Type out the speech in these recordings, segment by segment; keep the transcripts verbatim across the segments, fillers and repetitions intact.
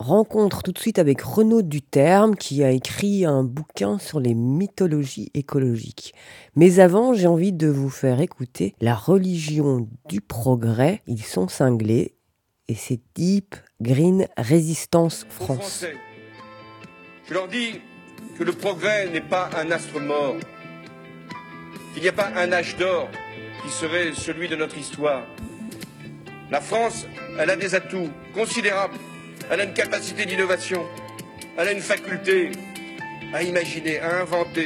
Rencontre tout de suite avec Renaud Duterme qui a écrit un bouquin sur les mythologies écologiques. Mais avant, j'ai envie de vous faire écouter La religion du progrès. Ils sont cinglés et c'est Deep Green Resistance France. Français, je leur dis que le progrès n'est pas un astre mort, qu'il n'y a pas un âge d'or qui serait celui de notre histoire. La France, elle a des atouts considérables. Elle a une capacité d'innovation, elle a une faculté à imaginer, à inventer.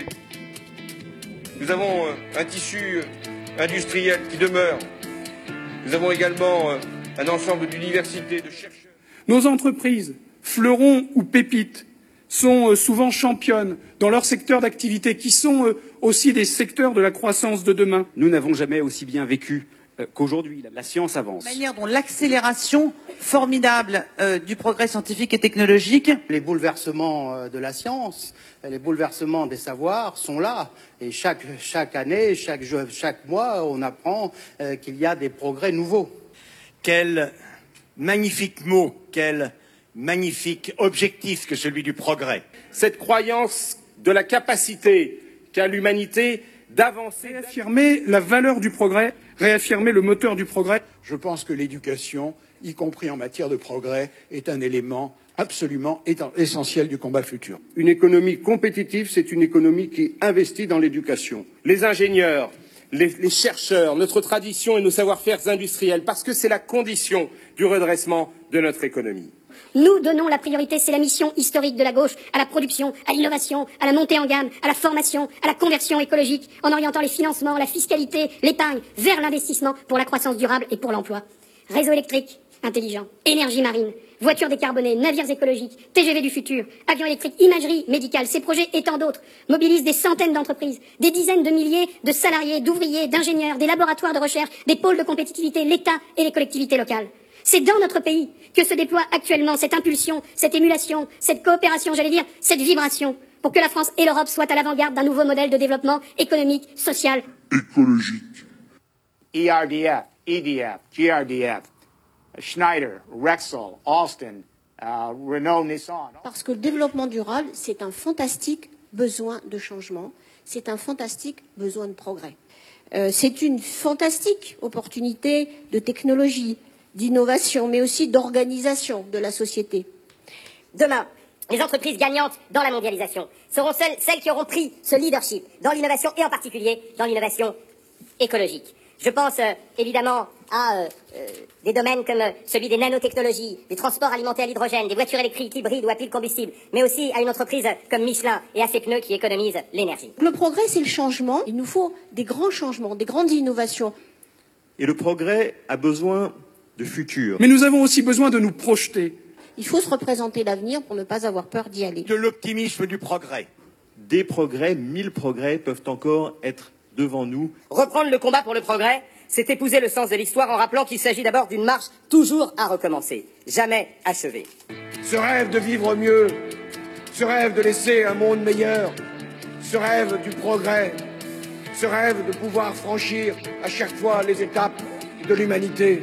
Nous avons un tissu industriel qui demeure. Nous avons également un ensemble d'universités, de chercheurs. Nos entreprises, fleurons ou pépites, sont souvent championnes dans leur secteur d'activité, qui sont aussi des secteurs de la croissance de demain. Nous n'avons jamais aussi bien vécu qu'aujourd'hui. La science avance. La manière dont l'accélération formidable euh, du progrès scientifique et technologique. Les bouleversements euh, de la science, les bouleversements des savoirs sont là. Et chaque, chaque année, chaque, chaque mois, on apprend euh, qu'il y a des progrès nouveaux. Quel magnifique mot, quel magnifique objectif que celui du progrès. Cette croyance de la capacité qu'a l'humanité d'avancer, réaffirmer la valeur du progrès, réaffirmer le moteur du progrès. Je pense que l'éducation, y compris en matière de progrès, est un élément absolument essentiel du combat futur. Une économie compétitive, c'est une économie qui investit dans l'éducation. Les ingénieurs, les, les chercheurs, notre tradition et nos savoir-faire industriels, parce que c'est la condition du redressement de notre économie. Nous donnons la priorité, c'est la mission historique de la gauche, à la production, à l'innovation, à la montée en gamme, à la formation, à la conversion écologique, en orientant les financements, la fiscalité, l'épargne vers l'investissement pour la croissance durable et pour l'emploi. Réseau électrique intelligent, énergie marine, voitures décarbonées, navires écologiques, T G V du futur, avions électriques, imagerie médicale, ces projets et tant d'autres mobilisent des centaines d'entreprises, des dizaines de milliers de salariés, d'ouvriers, d'ingénieurs, des laboratoires de recherche, des pôles de compétitivité, l'État et les collectivités locales. C'est dans notre pays que se déploie actuellement cette impulsion, cette émulation, cette coopération, j'allais dire, cette vibration, pour que la France et l'Europe soient à l'avant-garde d'un nouveau modèle de développement économique, social, écologique. E R D F, E D F, G R D F, Schneider, Rexel, Alstom, uh, Renault, Nissan. Parce que le développement durable, c'est un fantastique besoin de changement, c'est un fantastique besoin de progrès. Euh, c'est une fantastique opportunité de technologie, d'innovation, mais aussi d'organisation de la société. Demain, les entreprises gagnantes dans la mondialisation seront celles, celles qui auront pris ce leadership dans l'innovation et en particulier dans l'innovation écologique. Je pense euh, évidemment à euh, euh, des domaines comme euh, celui des nanotechnologies, des transports alimentés à l'hydrogène, des voitures électriques hybrides ou à pile combustible, mais aussi à une entreprise comme Michelin et à ses pneus qui économisent l'énergie. Le progrès, c'est le changement. Il nous faut des grands changements, des grandes innovations. Et le progrès a besoin de futur. Mais nous avons aussi besoin de nous projeter. Il faut se représenter l'avenir pour ne pas avoir peur d'y aller. De l'optimisme du progrès. Des progrès, mille progrès peuvent encore être devant nous. Reprendre le combat pour le progrès, c'est épouser le sens de l'histoire en rappelant qu'il s'agit d'abord d'une marche toujours à recommencer, jamais achevée. Ce rêve de vivre mieux, ce rêve de laisser un monde meilleur, ce rêve du progrès, ce rêve de pouvoir franchir à chaque fois les étapes de l'humanité.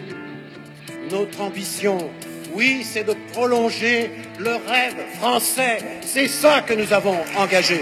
Notre ambition, oui, c'est de prolonger le rêve français. C'est ça que nous avons engagé.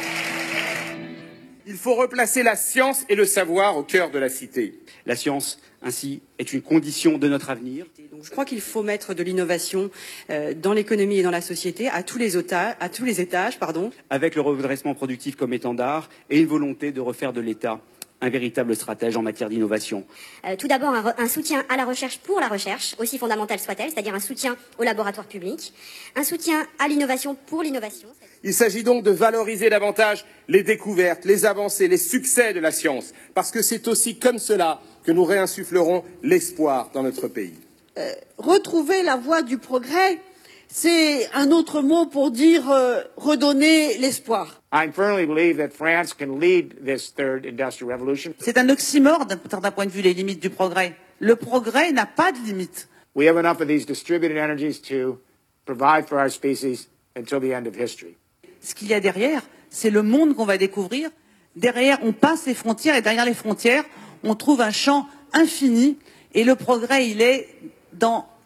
Il faut replacer la science et le savoir au cœur de la cité. La science, ainsi, est une condition de notre avenir. Donc, je crois qu'il faut mettre de l'innovation euh, dans l'économie et dans la société à tous les, otages, à tous les étages. Pardon. Avec le redressement productif comme étendard et une volonté de refaire de l'État un véritable stratège en matière d'innovation. Euh, tout d'abord, un, un soutien à la recherche pour la recherche, aussi fondamentale soit-elle, c'est-à-dire un soutien aux laboratoires publics, un soutien à l'innovation pour l'innovation. Il s'agit donc de valoriser davantage les découvertes, les avancées, les succès de la science, parce que c'est aussi comme cela que nous réinsufflerons l'espoir dans notre pays. Euh, retrouver la voie du progrès, c'est un autre mot pour dire euh, redonner l'espoir. I firmly believe that France can lead this third industrial revolution. C'est un oxymore d'un point de vue des limites du progrès. Le progrès n'a pas de limite. We have enough of these distributed energies to provide for our species until the end of history. Ce qu'il y a derrière, c'est le monde qu'on va découvrir. Derrière, on passe les frontières et derrière les frontières, on trouve un champ infini. Et le progrès, il est dans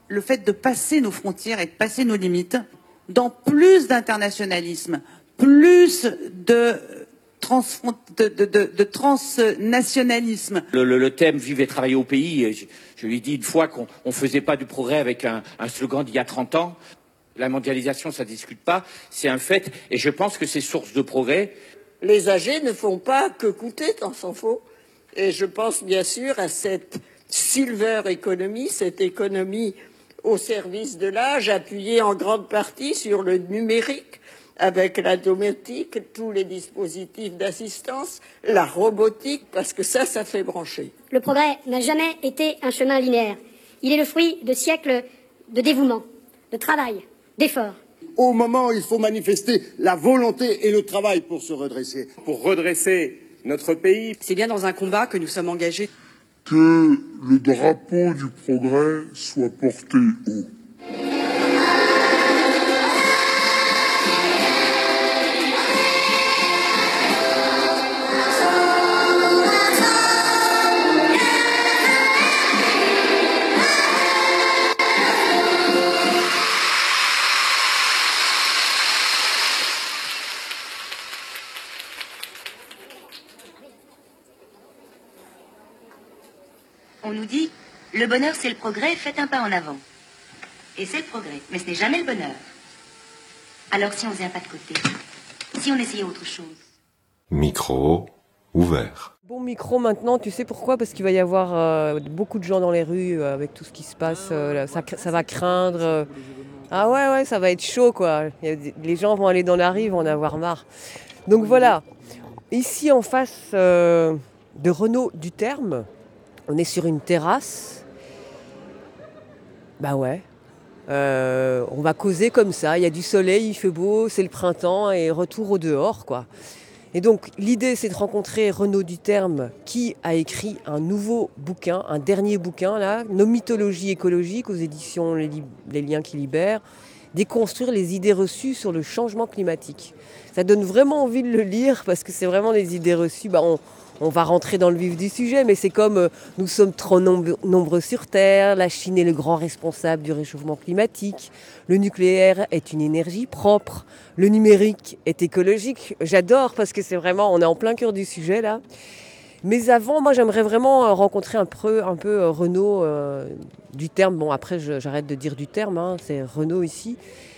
le fait de passer nos frontières et de passer nos limites dans plus d'internationalisme, plus de, transfront- de, de, de, de transnationalisme. Le, le, le thème « Vivre et travailler au pays », je, je lui ai dit une fois qu'on ne faisait pas du progrès avec un, un slogan d'il y a trente ans. La mondialisation, ça ne discute pas, c'est un fait, et je pense que c'est source de progrès. Les âgés ne font pas que coûter, tant s'en faut. Et je pense bien sûr à cette silver economy, cette économie au service de l'âge, appuyée en grande partie sur le numérique, avec la domotique, tous les dispositifs d'assistance, la robotique, parce que ça, ça fait brancher. Le progrès n'a jamais été un chemin linéaire. Il est le fruit de siècles de dévouement, de travail, d'efforts. Au moment où il faut manifester la volonté et le travail pour se redresser. Pour redresser notre pays. C'est bien dans un combat que nous sommes engagés. Que le drapeau du progrès soit porté haut. On nous dit, le bonheur c'est le progrès, faites un pas en avant. Et c'est le progrès, mais ce n'est jamais le bonheur. Alors si on faisait un pas de côté, si on essayait autre chose. Micro ouvert. Bon micro maintenant, tu sais pourquoi ? Parce qu'il va y avoir euh, beaucoup de gens dans les rues euh, avec tout ce qui se passe, euh, là, ça, ça va craindre. Euh, ah ouais, ouais, ça va être chaud quoi. Il y a des, les gens vont aller dans la rue, vont en avoir marre. Donc voilà, ici en face euh, de Renaud du Terme, on est sur une terrasse. Bah ouais. Euh, on va causer comme ça. Il y a du soleil, il fait beau, c'est le printemps et retour au dehors, quoi. Et donc l'idée, c'est de rencontrer Renaud du Terme qui a écrit un nouveau bouquin, un dernier bouquin là, Nos mythologies écologiques aux éditions Les, Li- Les Liens qui libèrent, déconstruire les idées reçues sur le changement climatique. Ça donne vraiment envie de le lire parce que c'est vraiment des idées reçues. Bah, on, On va rentrer dans le vif du sujet, mais c'est comme euh, nous sommes trop nombre- nombreux sur Terre, la Chine est le grand responsable du réchauffement climatique, le nucléaire est une énergie propre, le numérique est écologique. J'adore parce que c'est vraiment, on est en plein cœur du sujet là. Mais avant, moi j'aimerais vraiment euh, rencontrer un peu, un peu euh, Renaud euh, du Terme. Bon après je, j'arrête de dire du Terme, hein, c'est Renaud ici.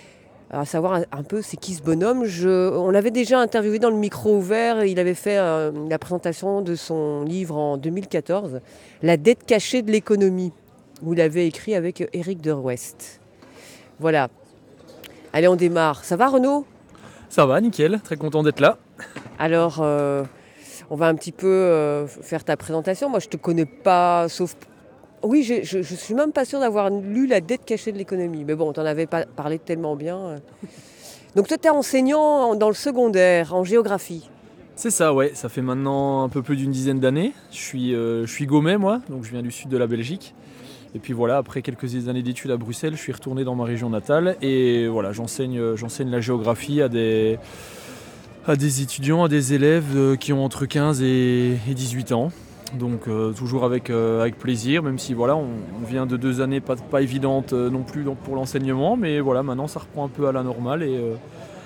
À savoir un, un peu c'est qui ce bonhomme. Je, on l'avait déjà interviewé dans le micro ouvert, il avait fait euh, la présentation de son livre en deux mille quatorze, La dette cachée de l'économie, où il avait écrit avec Éric Derwest. Voilà. Allez, on démarre. Ça va Renaud ? Ça va, nickel, très content d'être là. Alors, euh, on va un petit peu euh, faire ta présentation. Moi, je te connais pas, sauf... Oui, je, je, je suis même pas sûre d'avoir lu La dette cachée de l'économie. Mais bon, t'en avais pas parlé tellement bien. Donc toi, t'es enseignant dans le secondaire, en géographie. C'est ça, ouais. Ça fait maintenant un peu plus d'une dizaine d'années. Je suis, euh, je suis Gaumet, moi, donc je viens du sud de la Belgique. Et puis voilà, après quelques années d'études à Bruxelles, je suis retourné dans ma région natale. Et voilà, j'enseigne, j'enseigne la géographie à des, à des étudiants, à des élèves qui ont entre quinze et dix-huit ans. Donc euh, toujours avec, euh, avec plaisir, même si voilà, on, on vient de deux années pas, pas évidentes euh, non plus donc, pour l'enseignement, mais voilà, maintenant ça reprend un peu à la normale et, euh,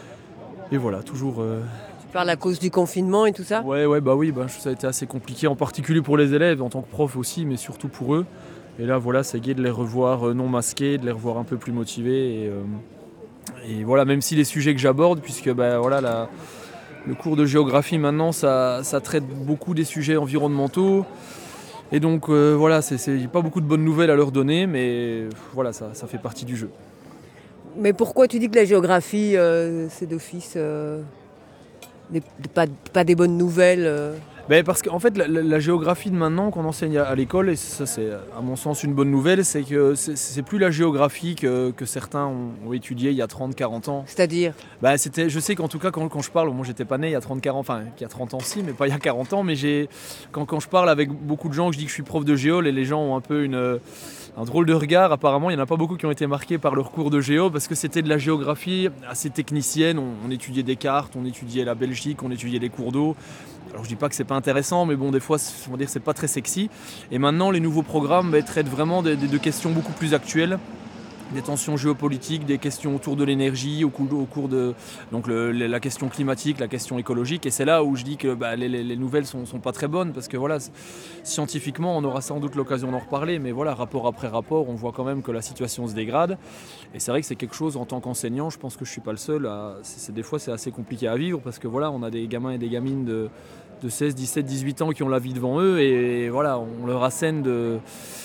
et voilà, toujours... Euh... Tu parles à cause du confinement et tout ça ? Ouais, ouais, bah oui, bah, ça a été assez compliqué, en particulier pour les élèves, en tant que prof aussi, mais surtout pour eux. Et là, voilà, c'est gai de les revoir non masqués, de les revoir un peu plus motivés. Et, euh, et voilà, même si les sujets que j'aborde, puisque bah, voilà, la... Le cours de géographie maintenant, ça, ça traite beaucoup des sujets environnementaux. Et donc euh, voilà, c'est, c'est pas beaucoup de bonnes nouvelles à leur donner, mais voilà, ça, ça fait partie du jeu. Mais pourquoi tu dis que la géographie, euh, c'est d'office euh, des, pas, pas des bonnes nouvelles euh... Ben parce qu'en fait, la, la, la géographie de maintenant qu'on enseigne à, à l'école, et ça c'est à mon sens une bonne nouvelle, c'est que c'est, c'est plus la géographie que, que certains ont, ont étudié il y a trente quarante ans. C'est-à-dire ben c'était, je sais qu'en tout cas, quand, quand je parle, moi j'étais pas né il y a trente quarante, enfin il y a trente ans si, mais pas il y a quarante ans, mais j'ai, quand, quand je parle avec beaucoup de gens, que je dis que je suis prof de géo, et les gens ont un peu une... un drôle de regard. Apparemment, il n'y en a pas beaucoup qui ont été marqués par leur cours de géo parce que c'était de la géographie assez technicienne. On, on étudiait des cartes, on étudiait la Belgique, on étudiait les cours d'eau. Alors je dis pas que c'est pas intéressant, mais bon, des fois, on va dire, c'est pas très sexy. Et maintenant, les nouveaux programmes bah, traitent vraiment de, de, de questions beaucoup plus actuelles. des tensions géopolitiques, des questions autour de l'énergie, au cours, au cours de donc le, la question climatique, la question écologique. Et c'est là où je dis que bah, les, les nouvelles sont, sont pas très bonnes parce que voilà, scientifiquement, on aura sans doute l'occasion d'en reparler, mais voilà, rapport après rapport, on voit quand même que la situation se dégrade. Et c'est vrai que c'est quelque chose, en tant qu'enseignant, je pense que je suis pas le seul. À, c'est, c'est, des fois, c'est assez compliqué à vivre parce que voilà, on a des gamins et des gamines de, de seize, dix-sept, dix-huit ans qui ont la vie devant eux et, et voilà, on leur assène de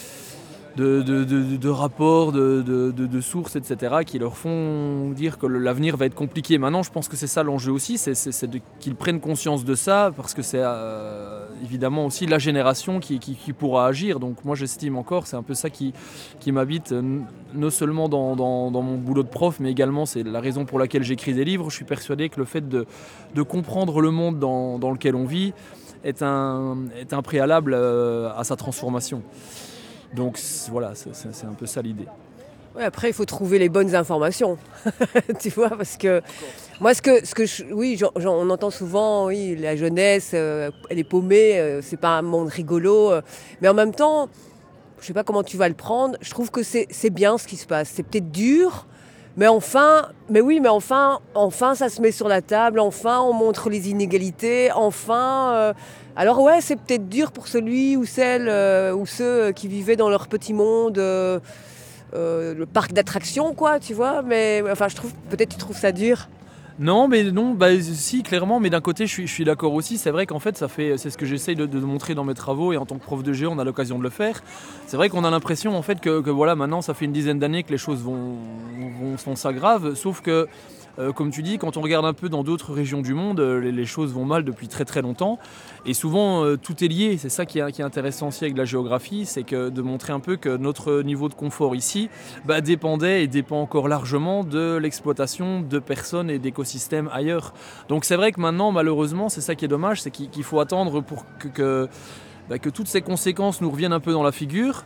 De, de, de, de rapports, de, de, de sources, et cetera, qui leur font dire que l'avenir va être compliqué. Maintenant, je pense que c'est ça l'enjeu aussi, c'est, c'est, c'est de, qu'ils prennent conscience de ça, parce que c'est euh, évidemment aussi la génération qui, qui, qui pourra agir. Donc moi, j'estime encore, c'est un peu ça qui, qui m'habite, non seulement dans, dans, dans mon boulot de prof, mais également c'est la raison pour laquelle j'écris des livres. Je suis persuadé que le fait de, de comprendre le monde dans, dans lequel on vit est un, est un préalable à sa transformation. Donc voilà, c'est, c'est un peu ça l'idée. Ouais, après, il faut trouver les bonnes informations, tu vois, parce que moi, ce que, ce que je, oui, j'en, j'en, on entend souvent, oui, la jeunesse, euh, elle est paumée, euh, c'est pas un monde rigolo, euh, mais en même temps, je sais pas comment tu vas le prendre. Je trouve que c'est, c'est bien ce qui se passe. C'est peut-être dur, mais enfin, mais oui, mais enfin, enfin, ça se met sur la table. Enfin, on montre les inégalités. Enfin. Euh, Alors ouais, c'est peut-être dur pour celui ou celle euh, ou ceux qui vivaient dans leur petit monde, euh, euh, le parc d'attractions, quoi, tu vois. Mais enfin, je trouve, peut-être tu trouves ça dur. Non, mais non, bah si, clairement. Mais d'un côté, je suis, je suis d'accord aussi. C'est vrai qu'en fait, ça fait, c'est ce que j'essaye de, de montrer dans mes travaux et en tant que prof de géo, on a l'occasion de le faire. C'est vrai qu'on a l'impression en fait que, que voilà, maintenant, ça fait une dizaine d'années que les choses vont, vont, vont s'aggravent, sauf que. Euh, comme tu dis, quand on regarde un peu dans d'autres régions du monde, euh, les, les choses vont mal depuis très très longtemps. Et souvent, euh, tout est lié. C'est ça qui est, qui est intéressant aussi avec la géographie, c'est que de montrer un peu que notre niveau de confort ici bah, dépendait et dépend encore largement de l'exploitation de personnes et d'écosystèmes ailleurs. Donc c'est vrai que maintenant, malheureusement, c'est ça qui est dommage, c'est qu'il, qu'il faut attendre pour que, que, bah, que toutes ces conséquences nous reviennent un peu dans la figure.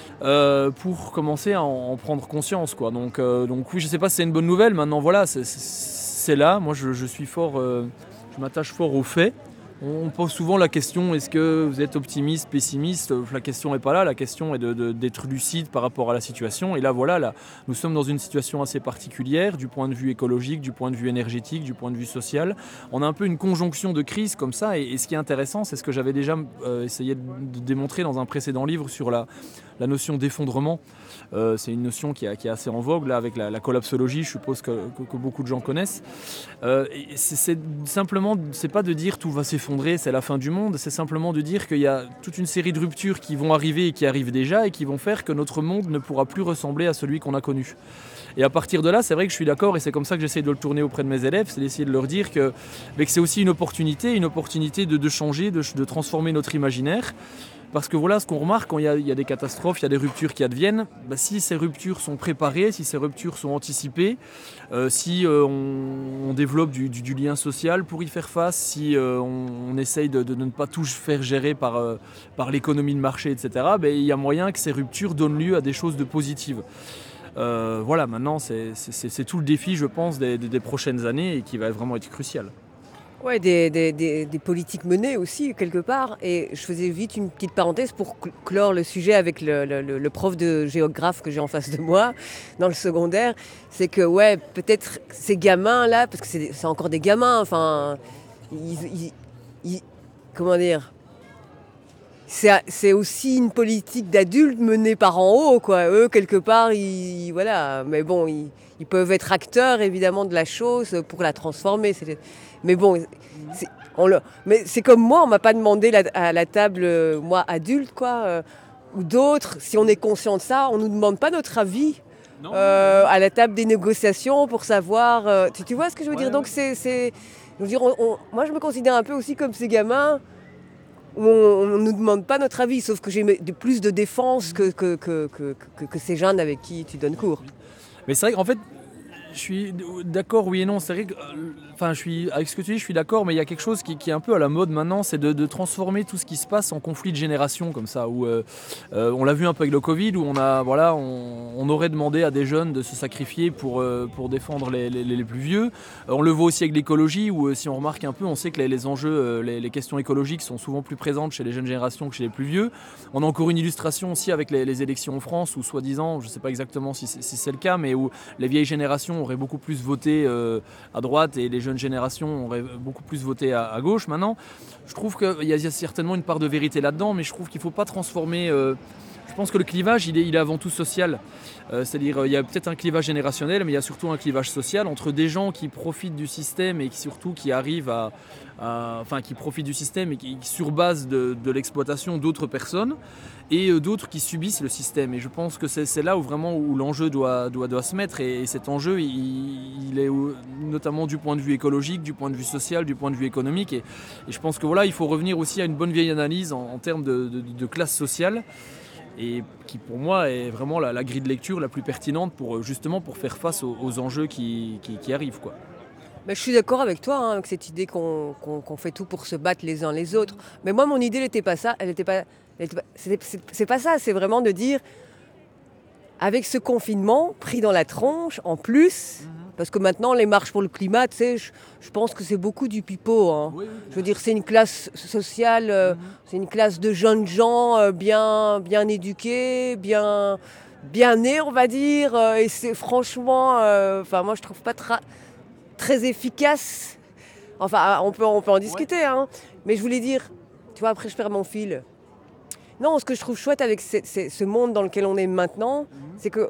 Euh, pour commencer à en, en prendre conscience, quoi. Donc, euh, donc oui, je sais pas si c'est une bonne nouvelle. Maintenant, voilà, c'est, c'est, c'est là. Moi, je, je suis fort, euh, je m'attache fort aux faits. On pose souvent la question, est-ce que vous êtes optimiste, pessimiste ? La question n'est pas là, la question est de, de, d'être lucide par rapport à la situation. Et là, voilà, là, nous sommes dans une situation assez particulière du point de vue écologique, du point de vue énergétique, du point de vue social. On a un peu une conjonction de crises comme ça. Et, et ce qui est intéressant, c'est ce que j'avais déjà euh, essayé de démontrer dans un précédent livre sur la, la notion d'effondrement. Euh, c'est une notion qui, a, qui est assez en vogue, là, avec la, la collapsologie, je suppose que, que, que beaucoup de gens connaissent. Euh, et c'est, c'est simplement, c'est pas de dire tout va s'effondrer, c'est la fin du monde, c'est simplement de dire qu'il y a toute une série de ruptures qui vont arriver et qui arrivent déjà et qui vont faire que notre monde ne pourra plus ressembler à celui qu'on a connu. Et à partir de là, c'est vrai que je suis d'accord et c'est comme ça que j'essaie de le tourner auprès de mes élèves, c'est d'essayer de leur dire que, que c'est aussi une opportunité, une opportunité de, de changer, de, de transformer notre imaginaire. Parce que voilà, ce qu'on remarque quand il y a, il y a des catastrophes, il y a des ruptures qui adviennent, bah, si ces ruptures sont préparées, si ces ruptures sont anticipées, euh, si euh, on, on développe du, du, du lien social pour y faire face, si euh, on, on essaye de, de ne pas tout faire gérer par, euh, par l'économie de marché, et cetera, bah, il y a moyen que ces ruptures donnent lieu à des choses de positives. Euh, voilà, maintenant, c'est, c'est, c'est tout le défi, je pense, des, des, des prochaines années et qui va vraiment être crucial. Ouais, des, des, des, des politiques menées aussi, quelque part. Et je faisais vite une petite parenthèse pour clore le sujet avec le, le, le prof de géographe que j'ai en face de moi, dans le secondaire. C'est que, ouais, peut-être ces gamins-là, parce que c'est, c'est encore des gamins, enfin, ils, ils, ils, comment dire, c'est, c'est aussi une politique d'adultes menée par en haut, quoi. Eux, quelque part, ils, voilà. Mais bon, ils, ils peuvent être acteurs, évidemment, de la chose pour la transformer. C'est, mais bon, c'est, on le, mais c'est comme moi, on m'a pas demandé la, à la table, euh, moi, adulte, quoi, euh, ou d'autres. Si on est conscient de ça, on nous demande pas notre avis euh, à la table des négociations pour savoir. Euh, tu, tu vois ce que je veux ouais, dire ? Donc c'est, c'est, je veux dire, on, on, moi, je me considère un peu aussi comme ces gamins où on ne nous demande pas notre avis, sauf que j'ai de, plus de défense que, que, que, que, que, que ces jeunes avec qui tu donnes cours. Mais c'est vrai qu'en fait, Je suis d'accord, oui et non. C'est vrai que, euh, enfin, je suis avec ce que tu dis, je suis d'accord, mais il y a quelque chose qui, qui est un peu à la mode maintenant, c'est de, de transformer tout ce qui se passe en conflit de génération comme ça. Où euh, euh, on l'a vu un peu avec le Covid, où on a, voilà, on, on aurait demandé à des jeunes de se sacrifier pour euh, pour défendre les, les, les plus vieux. Euh, on le voit aussi avec l'écologie, où euh, si on remarque un peu, on sait que les, les enjeux, euh, les, les questions écologiques sont souvent plus présentes chez les jeunes générations que chez les plus vieux. On a encore une illustration aussi avec les, les élections en France, où soi-disant, je ne sais pas exactement si c'est, si c'est le cas, mais où les vieilles générations auraient beaucoup plus voté euh, à droite et les jeunes générations auraient beaucoup plus voté à, à gauche. Maintenant, je trouve qu'il y, y a certainement une part de vérité là-dedans, mais je trouve qu'il ne faut pas transformer... Euh, je pense que le clivage, il est, il est avant tout social. Euh, c'est-à-dire, il y a peut-être un clivage générationnel, mais il y a surtout un clivage social entre des gens qui profitent du système et qui surtout qui arrivent à... à enfin, qui profitent du système et qui, sur base de, de l'exploitation d'autres personnes, et euh, d'autres qui subissent le système. Et je pense que c'est, c'est là où vraiment où l'enjeu doit, doit, doit se mettre. Et, et cet enjeu, il, il est où, notamment du point de vue écologique, du point de vue social, du point de vue économique. Et, et je pense que voilà, il faut revenir aussi à une bonne vieille analyse en, en termes de, de, de classe sociale. Et qui pour moi est vraiment la, la grille de lecture la plus pertinente pour justement pour faire face aux, aux enjeux qui, qui, qui arrivent, quoi. Mais je suis d'accord avec toi, hein, avec cette idée qu'on, qu'on, qu'on fait tout pour se battre les uns les autres. Mais moi, mon idée, elle n'était pas ça. Elle était pas, elle était pas, c'est, c'est, c'est pas ça. C'est vraiment de dire, avec ce confinement pris dans la tronche, en plus, mmh. parce que maintenant, les marches pour le climat, tu sais, je, je pense que c'est beaucoup du pipeau. Hein. Oui, oui, je veux dire, c'est une classe sociale, euh, mmh. c'est une classe de jeunes gens euh, bien, bien éduqués, bien, bien nés, on va dire. Euh, et c'est franchement, enfin, euh, moi, je trouve pas tra- très efficace. Enfin, on peut, on peut en discuter, ouais. hein. Mais je voulais dire, tu vois, après je perds mon fil. Non, ce que je trouve chouette avec ce, ce, ce monde dans lequel on est maintenant, mmh. c'est que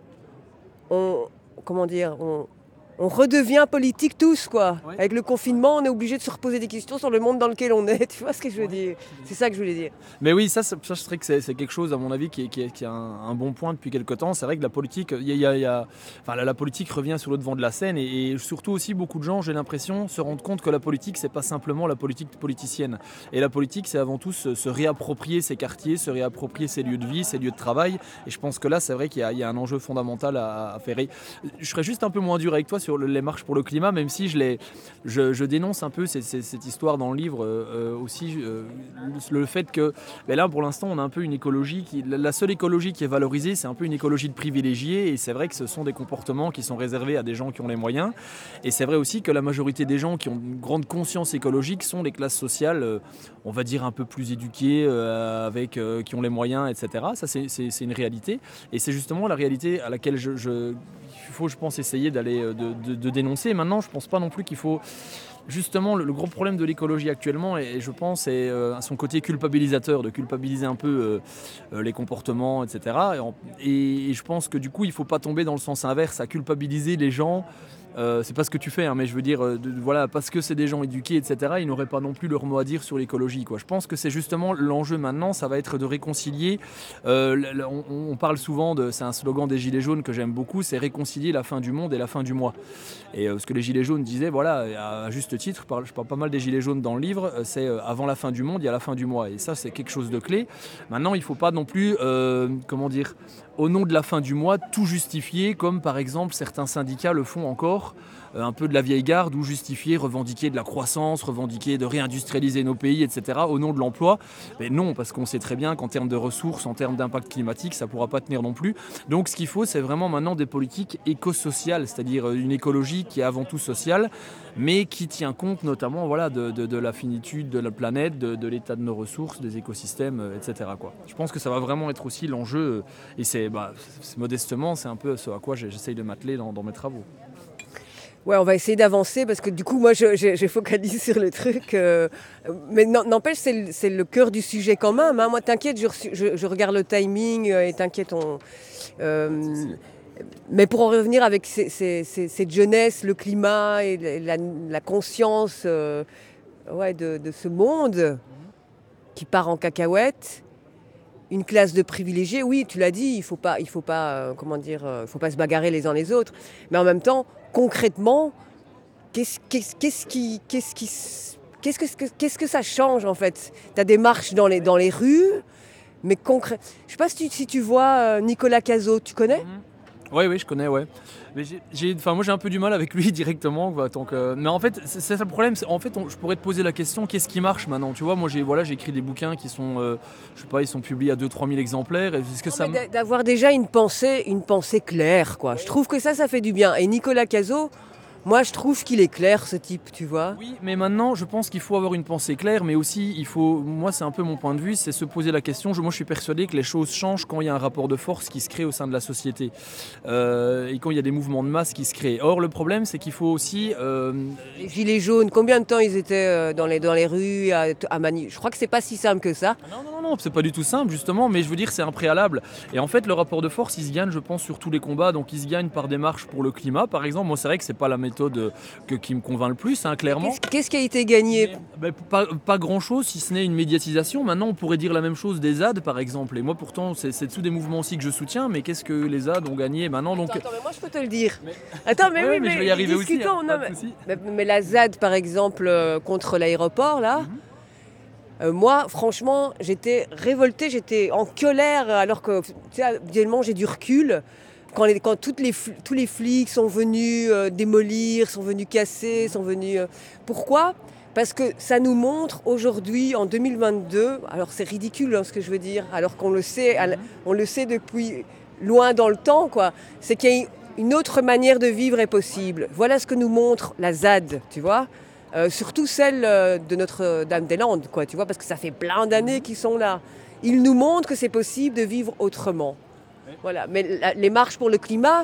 on, comment dire, on, on redevient politique tous, quoi. Ouais. Avec le confinement, on est obligé de se reposer des questions sur le monde dans lequel on est. Tu vois ce que je veux ouais. dire ? C'est ça que je voulais dire. Mais oui, ça, ça je dirais que c'est, c'est quelque chose, à mon avis, qui est, qui est, qui est un, un bon point depuis quelque temps. C'est vrai que la politique, y a, y a, y a, enfin, la, la politique revient sur le devant de la scène et, et surtout aussi beaucoup de gens, j'ai l'impression, se rendent compte que la politique, c'est pas simplement la politique politicienne. Et la politique, c'est avant tout se, se réapproprier ses quartiers, se réapproprier ses lieux de vie, ses lieux de travail. Et je pense que là, c'est vrai qu'il y a, y a un enjeu fondamental à, à faire. Et je serais juste un peu moins dur avec toi sur le, les marches pour le climat, même si je, les, je, je dénonce un peu cette, cette histoire dans le livre euh, aussi, euh, le, le fait que ben là pour l'instant on a un peu une écologie, qui, la seule écologie qui est valorisée c'est un peu une écologie de privilégiés et c'est vrai que ce sont des comportements qui sont réservés à des gens qui ont les moyens et c'est vrai aussi que la majorité des gens qui ont une grande conscience écologique sont les classes sociales, euh, on va dire un peu plus éduquées, euh, avec, euh, qui ont les moyens, et cetera. Ça c'est, c'est, c'est une réalité et c'est justement la réalité à laquelle je... je il faut, je pense, essayer d'aller de, de, de dénoncer. Maintenant, je ne pense pas non plus qu'il faut... Justement, le, le gros problème de l'écologie actuellement, et, et je pense, c'est euh, son côté culpabilisateur, de culpabiliser un peu euh, euh, les comportements, et cetera. Et, en, et, et je pense que du coup, il ne faut pas tomber dans le sens inverse, à culpabiliser les gens. Euh, c'est pas ce que tu fais, hein, mais je veux dire, euh, de, voilà, parce que c'est des gens éduqués, et cetera, ils n'auraient pas non plus leur mot à dire sur l'écologie, quoi. Je pense que c'est justement l'enjeu maintenant, ça va être de réconcilier. Euh, on, on parle souvent de, c'est un slogan des Gilets jaunes que j'aime beaucoup, c'est réconcilier la fin du monde et la fin du mois. Et euh, ce que les Gilets jaunes disaient, voilà, à juste titre, je parle, je parle pas mal des Gilets jaunes dans le livre, c'est euh, avant la fin du monde, il y a la fin du mois. Et ça, c'est quelque chose de clé. Maintenant, il faut pas non plus, euh, comment dire, au nom de la fin du mois, tout justifier, comme par exemple certains syndicats le font encore, euh, un peu de la vieille garde, ou justifier, revendiquer de la croissance, revendiquer de réindustrialiser nos pays, et cetera, au nom de l'emploi. Mais non, parce qu'on sait très bien qu'en termes de ressources, en termes d'impact climatique, ça ne pourra pas tenir non plus. Donc ce qu'il faut, c'est vraiment maintenant des politiques éco-sociales, c'est-à-dire une écologie qui est avant tout sociale, mais qui tient compte notamment voilà, de, de, de la finitude de la planète, de, de l'état de nos ressources, des écosystèmes, et cetera, quoi. Je pense que ça va vraiment être aussi l'enjeu, et c'est, bah, c'est modestement, c'est un peu ce à quoi j'essaye de m'atteler dans, dans mes travaux. Ouais, on va essayer d'avancer parce que du coup, moi, je, je, je focalise sur le truc. Euh, mais n'empêche, c'est le, c'est le cœur du sujet quand même. Hein. Moi, t'inquiète, je, je, je regarde le timing euh, et t'inquiète, on... Euh, mais pour en revenir avec ces, ces, ces, cette jeunesse, le climat et la, la conscience euh, ouais, de, de ce monde qui part en cacahuète, une classe de privilégiés, oui, tu l'as dit, il faut pas, il faut pas, euh, comment dire, euh, faut pas se bagarrer les uns les autres, mais en même temps, concrètement, qu'est-ce, qu'est-ce, qu'est-ce qui, qu'est-ce qui, qu'est-ce que, qu'est-ce que ça change en fait ? T'as des marches dans les dans les rues, mais concrètement, je sais pas si tu, si tu vois euh, Nicolas Cazot, tu connais ? Oui, oui, je connais, ouais. Mais j'ai, j'ai, enfin, moi, j'ai un peu du mal avec lui directement. Quoi, tant que... Mais en fait, c'est, c'est ça le problème. C'est, en fait, on, je pourrais te poser la question, qu'est-ce qui marche maintenant? Tu vois, moi, j'ai, voilà, j'ai écrit des bouquins qui sont, euh, je sais pas, ils sont publiés à deux trois mille exemplaires. Est-ce que Non, ça... mais d'avoir déjà une pensée, une pensée claire, quoi. Je trouve que ça, ça fait du bien. Et Nicolas Cazot, moi, je trouve qu'il est clair, ce type, tu vois. Oui, mais maintenant, je pense qu'il faut avoir une pensée claire, mais aussi, il faut, moi, c'est un peu mon point de vue, c'est se poser la question. Je, moi, je suis persuadé que les choses changent quand il y a un rapport de force qui se crée au sein de la société euh, et quand il y a des mouvements de masse qui se créent. Or, le problème, c'est qu'il faut aussi... Euh... Les gilets jaunes, combien de temps ils étaient dans les, dans les rues à, à Mani? Je crois que c'est pas si simple que ça. Non, non, non, non, c'est pas du tout simple, justement, mais je veux dire, c'est un préalable. Et en fait, le rapport de force, il se gagne, je pense, sur tous les combats. Donc, il se gagne par des marches pour le climat, par exemple. Moi, c'est vrai que c'est pas la méthode que qui me convainc le plus, hein, clairement. Qu'est-ce, qu'est-ce qui a été gagné? Mais, bah, pas, pas grand-chose, si ce n'est une médiatisation. Maintenant, on pourrait dire la même chose des Z A D, par exemple. Et moi, pourtant, c'est, c'est tous des mouvements aussi que je soutiens, mais qu'est-ce que les Z A D ont gagné maintenant donc... Attends, attends, mais moi, je peux te le dire. Mais... Attends, mais ouais, oui, mais, mais je vais y arriver aussi. Hein, non, mais, mais, mais la Z A D, par exemple, euh, contre l'aéroport, là... Mm-hmm. Euh, moi, franchement, j'étais révoltée, j'étais en colère, alors que, tu sais, habituellement, j'ai du recul. Quand, les, quand toutes les, tous les flics sont venus euh, démolir, sont venus casser, sont venus... Euh, pourquoi ? Parce que ça nous montre aujourd'hui, en deux mille vingt-deux, alors c'est ridicule hein, ce que je veux dire, alors qu'on le sait, on le sait depuis loin dans le temps, quoi. C'est qu'il y a une autre manière de vivre est possible. Voilà ce que nous montre la Z A D, tu vois. Euh, surtout celle euh, de Notre-Dame-des-Landes, quoi, tu vois, parce que ça fait plein d'années qu'ils sont là. Ils nous montrent que c'est possible de vivre autrement. Voilà, mais la, les marches pour le climat...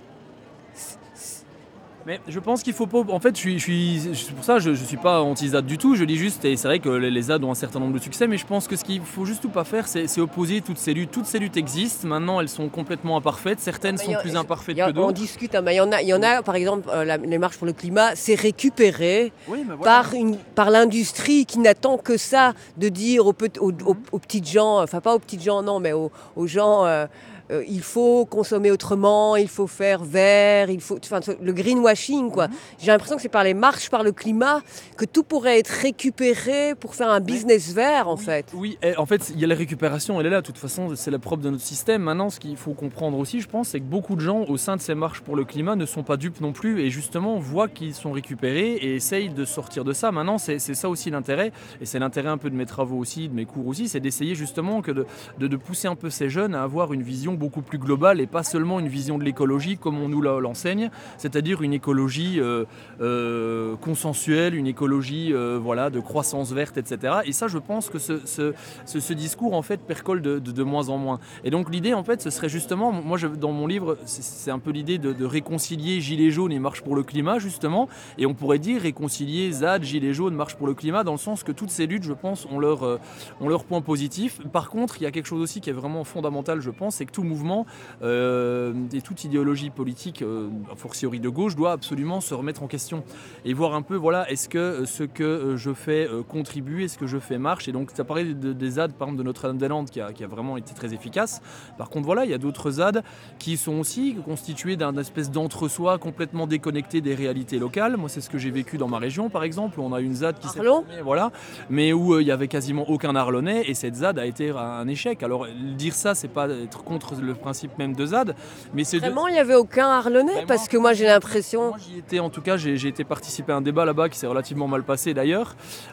Mais je pense qu'il faut pas... En fait, je suis, je suis, c'est pour ça je ne suis pas anti-Z A D du tout. Je dis juste, et c'est vrai que les, les Z A D ont un certain nombre de succès, mais je pense que ce qu'il faut juste tout pas faire, c'est, c'est opposer toutes ces luttes. Toutes ces luttes existent. Maintenant, elles sont complètement imparfaites. Certaines sont a, plus imparfaites a, que d'autres. On discute, hein, mais il y en a, il y en a par exemple, euh, la, les marches pour le climat, c'est récupéré oui, voilà. par, une, par l'industrie qui n'attend que ça, de dire aux, aux, aux, aux petites gens, enfin pas aux petites gens, non, mais aux, aux gens... Euh, Euh, il faut consommer autrement, il faut faire vert, il faut, enfin, le greenwashing, quoi. Mm-hmm. J'ai l'impression que c'est par les marches, par le climat, que tout pourrait être récupéré pour faire un business oui. vert, en oui. fait. Oui, et en fait, il y a la récupération, elle est là. De toute façon, c'est la propre de notre système. Maintenant, ce qu'il faut comprendre aussi, je pense, c'est que beaucoup de gens au sein de ces marches pour le climat ne sont pas dupes non plus et justement voient qu'ils sont récupérés et essayent de sortir de ça. Maintenant, c'est, c'est ça aussi l'intérêt, et c'est l'intérêt un peu de mes travaux aussi, de mes cours aussi, c'est d'essayer justement que de, de, de pousser un peu ces jeunes à avoir une vision beaucoup plus globale et pas seulement une vision de l'écologie comme on nous l'enseigne, c'est-à-dire une écologie euh, euh, consensuelle, une écologie euh, voilà, de croissance verte, et cetera. Et ça, je pense que ce, ce, ce, ce discours en fait percole de, de, de moins en moins. Et donc l'idée en fait, ce serait justement, moi je, dans mon livre, c'est, c'est un peu l'idée de, de réconcilier Gilets jaunes et Marche pour le climat justement, et on pourrait dire réconcilier Z A D, Gilets jaunes, Marche pour le climat, dans le sens que toutes ces luttes, je pense, ont leur, euh, ont leur point positif. Par contre, il y a quelque chose aussi qui est vraiment fondamental, je pense, c'est que tout mouvement Euh, et toute idéologie politique, euh, a fortiori de gauche, doit absolument se remettre en question et voir un peu, voilà, est-ce que ce que je fais euh, contribue, est-ce que je fais marche. Et donc, ça parlait de, des Z A D, par exemple, de Notre-Dame-des-Landes, qui a, qui a vraiment été très efficace. Par contre, voilà, il y a d'autres Z A D qui sont aussi constitués d'un espèce d'entre-soi complètement déconnecté des réalités locales. Moi, c'est ce que j'ai vécu dans ma région, par exemple, où on a une Z A D qui s'est formée, voilà, mais où euh, il y avait quasiment aucun Arlonnais, et cette Z A D a été un échec. Alors, dire ça, c'est pas être contre le principe même de Z A D, mais c'est vraiment de... il n'y avait aucun Arlonnais vraiment, parce que moi j'ai l'impression. Moi j'y étais en tout cas, j'ai, j'ai été participer à un débat là-bas qui s'est relativement mal passé d'ailleurs.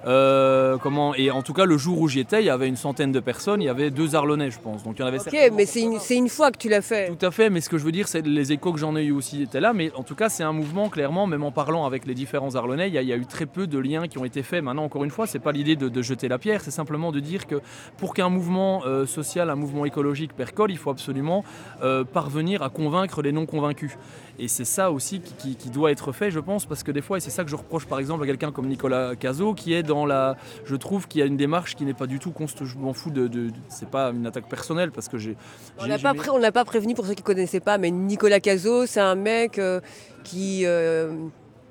Euh, comment et en tout cas le jour où j'y étais, il y avait une centaine de personnes, il y avait deux Arlonnais je pense. Donc il y en avait. Ok, mais c'est une, c'est une fois que tu l'as fait. Tout à fait, mais ce que je veux dire, c'est les échos que j'en ai eu aussi étaient là, mais en tout cas c'est un mouvement clairement, même en parlant avec les différents Arlonnais, il y, a, il y a eu très peu de liens qui ont été faits. Maintenant encore une fois, c'est pas l'idée de, de jeter la pierre, c'est simplement de dire que pour qu'un mouvement euh, social, un mouvement écologique percole, il faut absolument Euh, parvenir à convaincre les non convaincus. Et c'est ça aussi qui, qui, qui doit être fait, je pense, parce que des fois, et c'est ça que je reproche par exemple à quelqu'un comme Nicolas Cazot, qui est dans la... Je trouve qu'il y a une démarche qui n'est pas du tout... Const... Je m'en fous de, de, de... C'est pas une attaque personnelle, parce que j'ai... On n'a pas, pré... on n'a pas prévenu pour ceux qui ne connaissaient pas, mais Nicolas Cazot, c'est un mec euh, qui... Euh...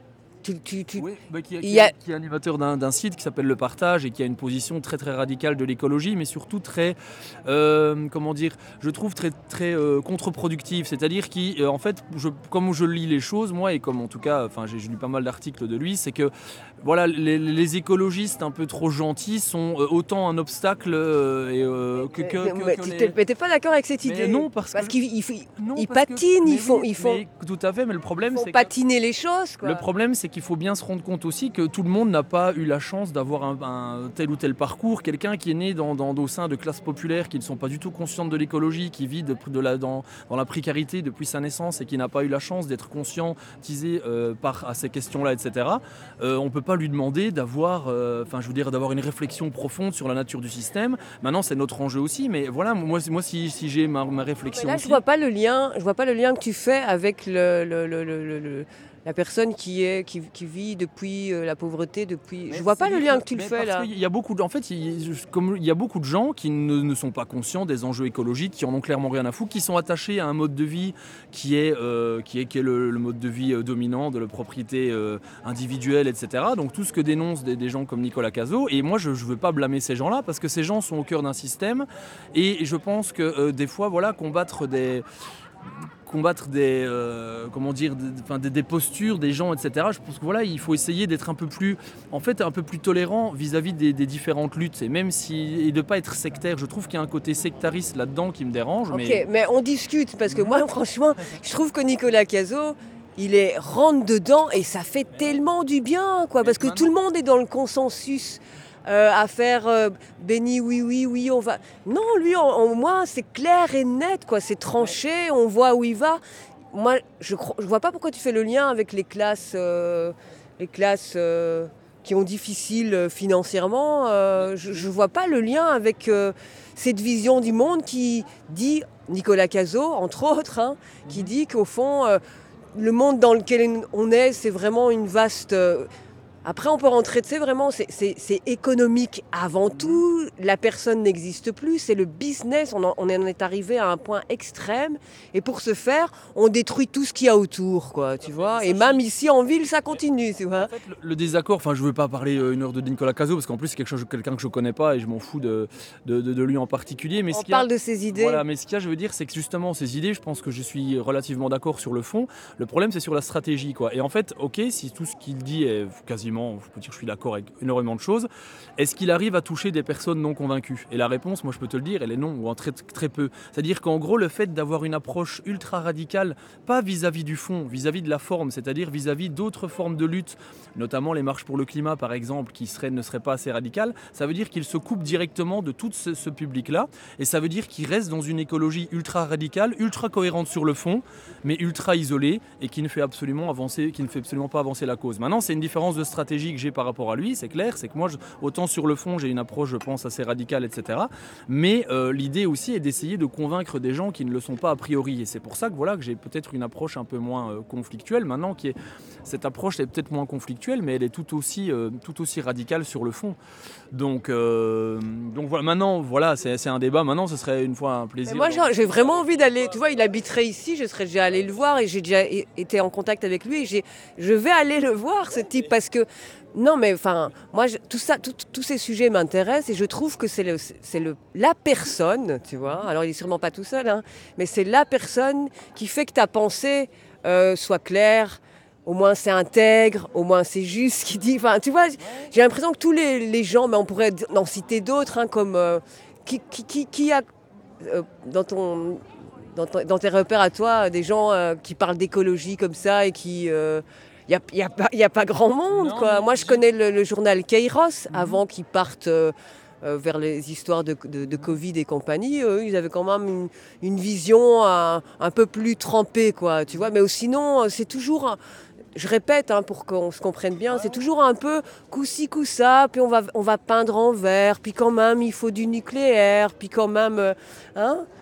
Tu, tu, tu... Oui, bah, qui, il qui, y a... qui est animateur d'un, d'un site qui s'appelle Le Partage et qui a une position très très radicale de l'écologie, mais surtout très, euh, comment dire, je trouve très très euh, contre-productive. C'est-à-dire qui, euh, en fait, je, comme je lis les choses, moi, et comme en tout cas, enfin, j'ai, j'ai lu pas mal d'articles de lui, c'est que voilà, les, les écologistes un peu trop gentils sont euh, autant un obstacle euh, et, euh, que, que, que, mais que tu les... t'es, mais t'es pas d'accord avec cette Mais idée? non, parce, parce que... qu'ils ils, non, ils parce patinent, que... ils font, oui, ils font. mais, tout à fait, mais le problème, c'est patiner les choses, quoi. Le problème, c'est qu'il faut bien se rendre compte aussi que tout le monde n'a pas eu la chance d'avoir un, un tel ou tel parcours. Quelqu'un qui est né dans, dans, au sein de classes populaires qui ne sont pas du tout conscientes de l'écologie, qui vit de, de la, dans, dans la précarité depuis sa naissance et qui n'a pas eu la chance d'être conscientisé euh, par, à ces questions-là, et cetera. Euh, on ne peut pas lui demander d'avoir, euh, enfin, je veux dire, d'avoir une réflexion profonde sur la nature du système. Maintenant, c'est notre enjeu aussi, mais voilà, moi, moi si, si j'ai ma, ma réflexion. Mais là, aussi, je vois pas le lien. Je vois pas le lien que tu fais avec le, le, le, le, le la personne qui est qui, qui vit depuis euh, la pauvreté depuis. Mais je vois pas le lien que tu mais le fais parce là. Il y a beaucoup de, en fait, il, comme il y a beaucoup de gens qui ne, ne sont pas conscients des enjeux écologiques, qui en ont clairement rien à foutre, qui sont attachés à un mode de vie qui est euh, qui est qui est le, le mode de vie euh, dominant de la propriété euh, individuelle, et cetera. Donc tout ce que dénoncent des, des gens comme Nicolas Cazot. Et moi, je ne veux pas blâmer ces gens-là parce que ces gens sont au cœur d'un système. Et je pense que euh, des fois, voilà, combattre des combattre des, euh, comment dire, des, enfin, des, des postures des gens, et cetera. Je pense que voilà, il faut essayer d'être un peu plus, en fait, un peu plus tolérant vis-à-vis des, des différentes luttes. Et même si, et de pas être sectaire. Je trouve qu'il y a un côté sectariste là-dedans qui me dérange. Ok, mais, mais on discute parce que moi, franchement, je trouve que Nicolas Cazot, il est rentre dedans et ça fait tellement du bien, quoi, parce que tout le monde est dans le consensus. Euh, à faire euh, béni, oui, oui, oui, on va. Non, lui, au moins, c'est clair et net, quoi. C'est tranché, on voit où il va. Moi, je ne vois pas pourquoi tu fais le lien avec les classes, euh, les classes euh, qui ont difficile financièrement. Euh, je ne vois pas le lien avec euh, cette vision du monde qui dit, Nicolas Cazot, entre autres, hein, qui dit qu'au fond, euh, le monde dans lequel on est, c'est vraiment une vaste. Euh, Après, on peut rentrer, tu sais, vraiment, c'est, c'est, c'est économique avant tout. La personne n'existe plus, c'est le business. On en, on en est arrivé à un point extrême. Et pour ce faire, on détruit tout ce qu'il y a autour, quoi, tu vois. Et même ici, en ville, ça continue, tu vois. En fait, le, le désaccord, enfin, je ne veux pas parler une heure de Nicolas Cazot, parce qu'en plus, c'est quelque chose, quelqu'un que je ne connais pas et je m'en fous de, de, de, de lui en particulier. Mais on ce qu'il y a, parle de ses idées. Voilà, mais ce qu'il y a, je veux dire, c'est que justement, ces idées, je pense que je suis relativement d'accord sur le fond. Le problème, c'est sur la stratégie, quoi. Et en fait, ok, si tout ce qu'il dit est quasiment, je peux dire, je suis d'accord avec énormément de choses. Est-ce qu'il arrive à toucher des personnes non convaincues? Et la réponse, moi je peux te le dire, elle est non, ou en très, très peu. C'est-à-dire qu'en gros, le fait d'avoir une approche ultra radicale, pas vis-à-vis du fond, vis-à-vis de la forme, c'est-à-dire vis-à-vis d'autres formes de lutte, notamment les marches pour le climat par exemple, qui seraient, ne seraient pas assez radicales, ça veut dire qu'il se coupe directement de tout ce, ce public-là, et ça veut dire qu'il reste dans une écologie ultra radicale, ultra cohérente sur le fond, mais ultra isolée, et qui ne fait absolument avancer, qui ne fait absolument pas avancer la cause. Maintenant, c'est une différence de stratégie que j'ai par rapport à lui, c'est clair, c'est que moi, je, autant sur le fond, j'ai une approche, je pense, assez radicale, et cetera. Mais euh, l'idée aussi est d'essayer de convaincre des gens qui ne le sont pas a priori. Et c'est pour ça que voilà que j'ai peut-être une approche un peu moins euh, conflictuelle. Maintenant, qui est, cette approche est peut-être moins conflictuelle, mais elle est tout aussi, euh, tout aussi radicale sur le fond. Donc, euh, donc voilà. Maintenant, voilà, c'est, c'est un débat. Maintenant, ce serait une fois un plaisir. Mais moi, j'ai, j'ai vraiment envie d'aller. Tu vois, il habiterait ici. Je serais déjà allé le voir et j'ai déjà été en contact avec lui. Et j'ai, je vais aller le voir, ce type, parce que. Non, mais enfin, moi, je, tout ça, tout, tous ces sujets m'intéressent et je trouve que c'est, le, c'est le, la personne, tu vois. Alors, il n'est sûrement pas tout seul, hein, mais c'est la personne qui fait que ta pensée euh, soit claire. Au moins, c'est intègre, au moins, c'est juste ce qu'il dit. Enfin, tu vois, j'ai l'impression que tous les, les gens, mais on pourrait en citer d'autres, hein, comme euh, qui, qui, qui, qui a euh, dans ton. Dans, ton, dans tes repères à toi, des gens euh, qui parlent d'écologie comme ça et qui. Euh, Il n'y a, y a, pas, y a pas grand monde, non, quoi. Moi, je connais le, le journal Kairos, mmh. avant qu'ils partent euh, euh, vers les histoires de, de, de Covid et compagnie. Eux, ils avaient quand même une, une vision un, un peu plus trempée, quoi, tu vois. Mais sinon, c'est toujours... Je répète, hein, pour qu'on se comprenne bien, c'est toujours un peu coup-ci, coup-ça, puis on va, on va peindre en vert, puis quand même, il faut du nucléaire, puis quand même... Euh, hein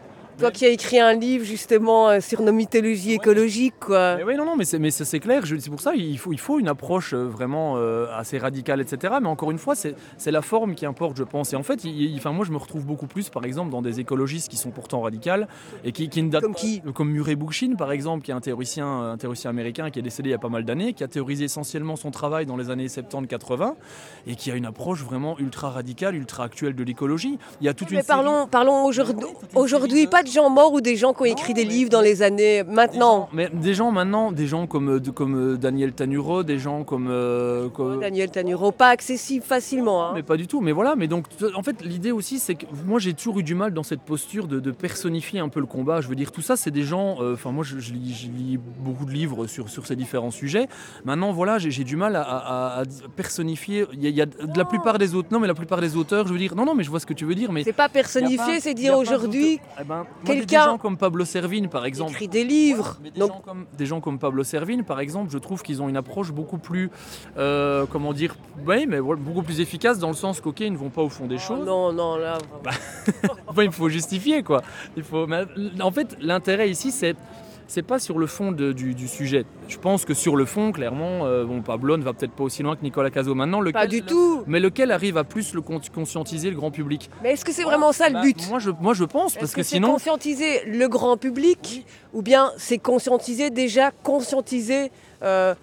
Toi qui as écrit un livre justement euh, sur nos mythologies écologiques, quoi. Mais oui, non, non, mais c'est, mais c'est, c'est clair. Je, c'est pour ça il faut, il faut une approche euh, vraiment euh, assez radicale, et cetera. Mais encore une fois, c'est, c'est la forme qui importe, je pense. Et en fait, il, il, enfin, moi, je me retrouve beaucoup plus, par exemple, dans des écologistes qui sont pourtant radicales et qui, qui ne datent comme qui pas, comme Murray Bookchin, par exemple, qui est un théoricien, un théoricien américain qui est décédé il y a pas mal d'années, qui a théorisé essentiellement son travail dans les années soixante-dix quatre-vingts et qui a une approche vraiment ultra radicale, ultra actuelle de l'écologie. Il y a toute Mais une parlons, série... parlons aujourd'hui, aujourd'hui pas de gens morts ou des gens qui ont écrit des livres dans les années maintenant. Mais des gens maintenant, des gens comme, de, comme Daniel Tanuro, des gens comme... Euh, comme... Daniel Tanuro, pas accessible facilement. Hein. Mais pas du tout, mais voilà. Mais donc, en fait, l'idée aussi, c'est que moi, j'ai toujours eu du mal dans cette posture de, de personnifier un peu le combat. Je veux dire, tout ça, c'est des gens... Enfin, euh, moi, je, je, lis, je lis beaucoup de livres sur, sur ces différents sujets. Maintenant, voilà, j'ai, j'ai du mal à, à, à personnifier. Il y, a, il y a de la plupart des auteurs... Non, mais la plupart des auteurs, je veux dire... Non, non, mais je vois ce que tu veux dire, mais... C'est pas personnifier, pas, c'est dire aujourd'hui... Eh ben, quelqu'un... Des gens comme Pablo Servigne, par exemple... écrit des livres. Des, donc... gens comme, des gens comme Pablo Servigne, par exemple, je trouve qu'ils ont une approche beaucoup plus... Euh, comment dire... Oui, mais beaucoup plus efficace dans le sens qu'ok, ils ne vont pas au fond des choses. Oh, non, non, là... Bah, enfin, il faut justifier, quoi. Il faut... Mais, en fait, l'intérêt ici, c'est... C'est pas sur le fond de, du, du sujet. Je pense que sur le fond, clairement, euh, bon, Pablo ne va peut-être pas aussi loin que Nicolas Cazot maintenant. Lequel, pas du tout. Mais lequel arrive à plus le conscientiser le grand public. Mais est-ce que c'est vraiment ça le but ? bah, moi, je, moi, je pense, parce est-ce que, que c'est sinon... conscientiser le grand public, oui. Ou bien c'est conscientiser déjà, conscientiser euh,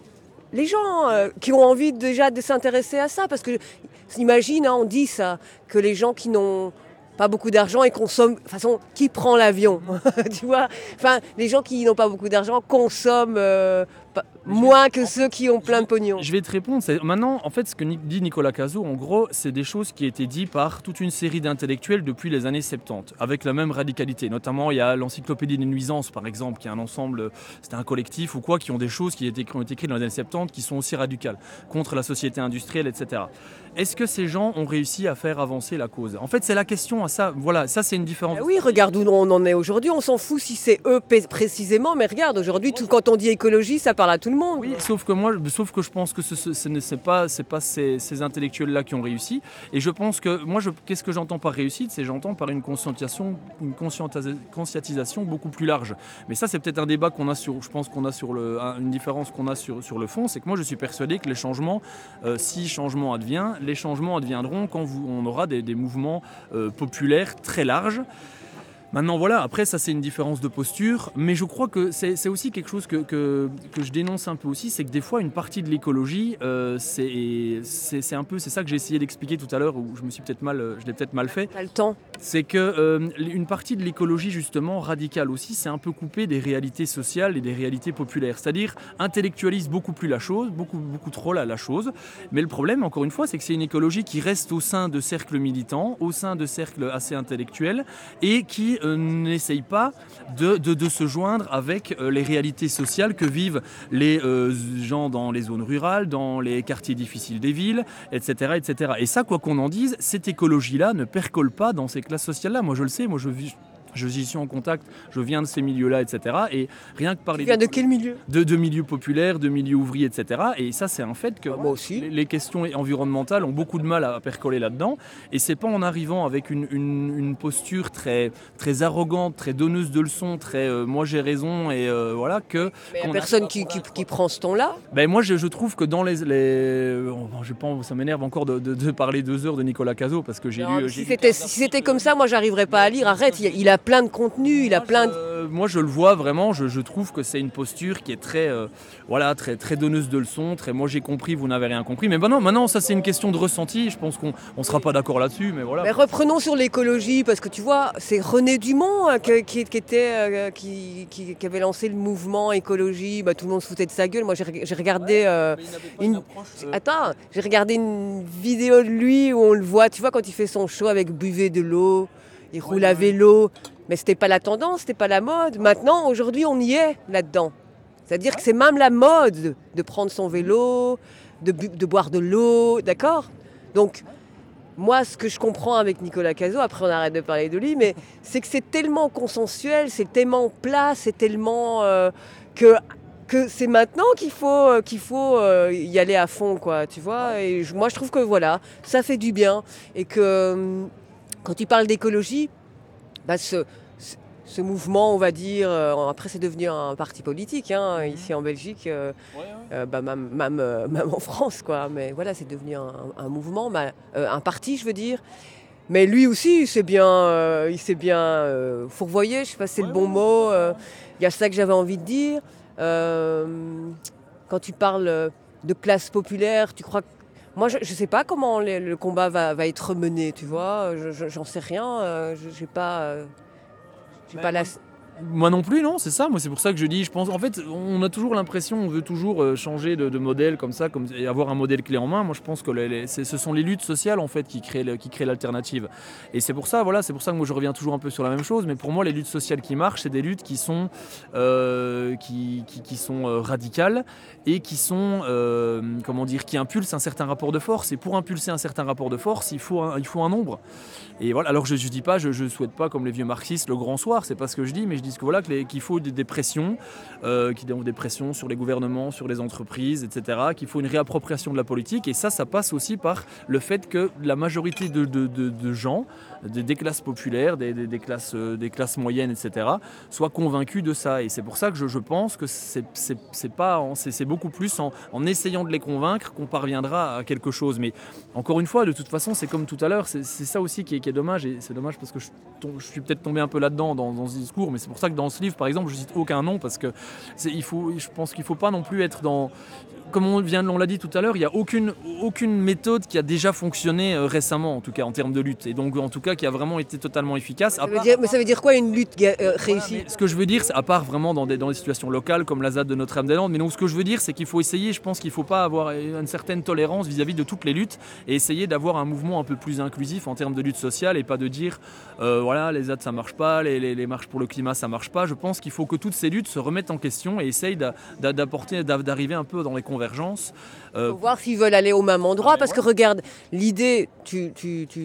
les gens euh, qui ont envie déjà de s'intéresser à ça ? Parce que, imagine, hein, on dit ça, que les gens qui n'ont... pas beaucoup d'argent et consomment... De toute façon, qui prend l'avion ? Tu vois ? Enfin, les gens qui n'ont pas beaucoup d'argent consomment euh, pas, moins que ceux qui ont plein de pognon. Je vais te répondre. C'est, maintenant, en fait, ce que dit Nicolas Cazot, en gros, c'est des choses qui étaient dites par toute une série d'intellectuels depuis les années soixante-dix, avec la même radicalité. Notamment, il y a l'Encyclopédie des nuisances, par exemple, qui est un ensemble, c'était un collectif ou quoi, qui ont des choses qui, étaient, qui ont été écrites dans les années soixante-dix qui sont aussi radicales, contre la société industrielle, et cetera. Est-ce que ces gens ont réussi à faire avancer la cause ? En fait, c'est la question à ça. Voilà, ça, c'est une différence. Ben oui, regarde où on en est aujourd'hui. On s'en fout si c'est eux précisément, mais regarde, aujourd'hui, tout, quand on dit écologie, ça parle à tout le monde. Oui, sauf que moi, sauf que je pense que ce, ce, ce n'est pas, c'est pas ces, ces intellectuels-là qui ont réussi. Et je pense que moi, je, qu'est-ce que j'entends par réussite ? C'est j'entends par une conscientisation, une conscientisation beaucoup plus large. Mais ça, c'est peut-être un débat qu'on a sur, je pense qu'on a sur le, une différence qu'on a sur, sur le fond, c'est que moi, je suis persuadé que les changements, euh, si changement advient, les changements adviendront quand vous, on aura des, des mouvements euh, populaires très larges. Maintenant, voilà, après, ça, c'est une différence de posture, mais je crois que c'est, c'est aussi quelque chose que, que, que je dénonce un peu aussi, c'est que des fois, une partie de l'écologie, euh, c'est, c'est, c'est un peu, c'est ça que j'ai essayé d'expliquer tout à l'heure, où je me suis peut-être mal, je l'ai peut-être mal fait. T'as le temps. C'est que euh, une partie de l'écologie, justement, radicale aussi, c'est un peu coupé des réalités sociales et des réalités populaires, c'est-à-dire intellectualise beaucoup plus la chose, beaucoup, beaucoup trop la, la chose, mais le problème, encore une fois, c'est que c'est une écologie qui reste au sein de cercles militants, au sein de cercles assez intellectuels, et qui Euh, n'essaye pas de, de, de se joindre avec euh, les réalités sociales que vivent les euh, gens dans les zones rurales, dans les quartiers difficiles des villes, et cetera, et cetera. Et ça, quoi qu'on en dise, cette écologie-là ne percole pas dans ces classes sociales-là. Moi, je le sais, moi, je vis... Je suis en contact, je viens de ces milieux-là, et cetera. Et rien que parler... Tu viens de quel milieu ? de, de milieux populaires, de milieux ouvriers, et cetera. Et ça, c'est un fait que ah, moi aussi. Les, les questions environnementales ont beaucoup de mal à percoler là-dedans. Et c'est pas en arrivant avec une, une, une posture très, très arrogante, très donneuse de leçons, très euh, moi j'ai raison, et euh, voilà, que... Mais il n'y a personne qui, qui, qui prend ce ton-là. Ben moi, je, je trouve que dans les... les oh, je pense, ça m'énerve encore de, de, de parler deux heures de Nicolas Cazot, parce que j'ai non, lu... Si, j'ai c'était, lu... si c'était comme ça, moi, j'arriverais pas à lire. Arrête, il, il a plein de contenu, il a plein de... Euh, moi, je le vois vraiment, je, je trouve que c'est une posture qui est très, euh, voilà, très, très donneuse de leçons, très moi j'ai compris, vous n'avez rien compris. Mais maintenant, maintenant ça c'est une question de ressenti, je pense qu'on ne sera pas d'accord là-dessus, mais voilà. Mais reprenons sur l'écologie, parce que tu vois, c'est René Dumont hein, qui, qui, qui, était, euh, qui, qui, qui avait lancé le mouvement écologie, bah, tout le monde se foutait de sa gueule. Moi j'ai, j'ai regardé... Euh, une... une approche, euh... Attends, j'ai regardé une vidéo de lui où on le voit, tu vois, quand il fait son show avec buvez de l'eau, il roule ouais, à vélo... Mais c'était pas la tendance, c'était pas la mode. Maintenant, aujourd'hui, on y est là-dedans. C'est-à-dire que c'est même la mode de prendre son vélo, de, bu- de boire de l'eau, d'accord ? Donc, moi, ce que je comprends avec Nicolas Cazot, après on arrête de parler de lui, mais c'est que c'est tellement consensuel, c'est tellement plat, c'est tellement... Euh, que, que c'est maintenant qu'il faut, qu'il faut euh, y aller à fond, quoi, tu vois ? Et je, moi, je trouve que, voilà, ça fait du bien. Et que, quand tu parles d'écologie... Bah ce, ce mouvement, on va dire, euh, après c'est devenu un parti politique, hein, ici en Belgique, euh, Ouais, ouais. euh, bah, même, même, euh, même en France, quoi. Mais voilà, c'est devenu un, un mouvement, bah, euh, un parti, je veux dire. Mais lui aussi, il s'est bien, euh, il s'est bien euh, fourvoyé, je ne sais pas si c'est le bon mot. euh, Il y a ça que j'avais envie de dire. Euh, quand tu parles de classe populaire, tu crois que... Moi, je ne sais pas comment les- le combat va, va être mené, tu vois. Je, je- j'en sais rien. euh, je n'ai pas, euh, j'ai Bah, pas la... Moi non plus, non, c'est ça. Moi, c'est pour ça que je dis, je pense, en fait, on a toujours l'impression, on veut toujours euh, changer de, de modèle comme ça, comme, et avoir un modèle clé en main. Moi, je pense que les- les- c'est- ce sont les luttes sociales, en fait, qui créent, le- qui créent l'alternative. Et c'est pour ça, voilà, c'est pour ça que moi, je reviens toujours un peu sur la même chose. Mais pour moi, les luttes sociales qui marchent, c'est des luttes qui sont, euh, qui, qui, qui sont euh, radicales et qui sont, euh, comment dire, qui impulsent un certain rapport de force. Et pour impulser un certain rapport de force, il faut un, il faut un nombre. Et voilà. Alors, je, je dis pas, je, je souhaite pas, comme les vieux marxistes, le grand soir. C'est pas ce que je dis, mais je dis que voilà, que les- qu'il faut des, des pressions, euh, qu'il y a des pressions sur les gouvernements, sur les entreprises, et cetera. Qu'il faut une réappropriation de la politique. Et ça, ça passe aussi par le fait que la majorité de, de, de, de gens, des, des classes populaires, des, des, des classes, euh, des classes moyennes, et cetera, soient convaincus de ça. Et c'est pour ça que je, je pense que c'est, c'est, c'est pas, en- c'est, c'est beaucoup plus en, en essayant de les convaincre qu'on parviendra à quelque chose. Mais encore une fois, de toute façon, c'est comme tout à l'heure. C'est, c'est ça aussi qui est, qui est dommage. Et c'est dommage parce que je, tombe- je suis peut-être tombé un peu là-dedans dans, dans ce discours. Mais c'est pour ça que dans ce livre, par exemple, je cite aucun nom parce que c'est, il faut, je pense qu'il ne faut pas non plus être dans... Comme on, vient, on l'a dit tout à l'heure, il n'y a aucune, aucune méthode qui a déjà fonctionné euh, récemment, en tout cas en termes de lutte. Et donc, en tout cas, qui a vraiment été totalement efficace. Ça veut dire, mais ça veut dire quoi une lutte ga- euh, réussie? Ce que je veux dire, c'est à part vraiment dans des, dans des situations locales comme la Z A D de Notre-Dame-des-Landes, mais donc ce que je veux dire, c'est qu'il faut essayer, je pense qu'il ne faut pas avoir une certaine tolérance vis-à-vis de toutes les luttes et essayer d'avoir un mouvement un peu plus inclusif en termes de lutte sociale et pas de dire, euh, voilà, les Z A D ça marche pas, les, les, les marches pour le climat ça marche pas. Je pense qu'il faut que toutes ces luttes se remettent en question et essayent d'a- d'a- d'apporter, d'a- d'arriver un peu dans les convergences. Euh, Faut voir s'ils veulent aller au même endroit, parce que regarde, l'idée, tu, tu, tu,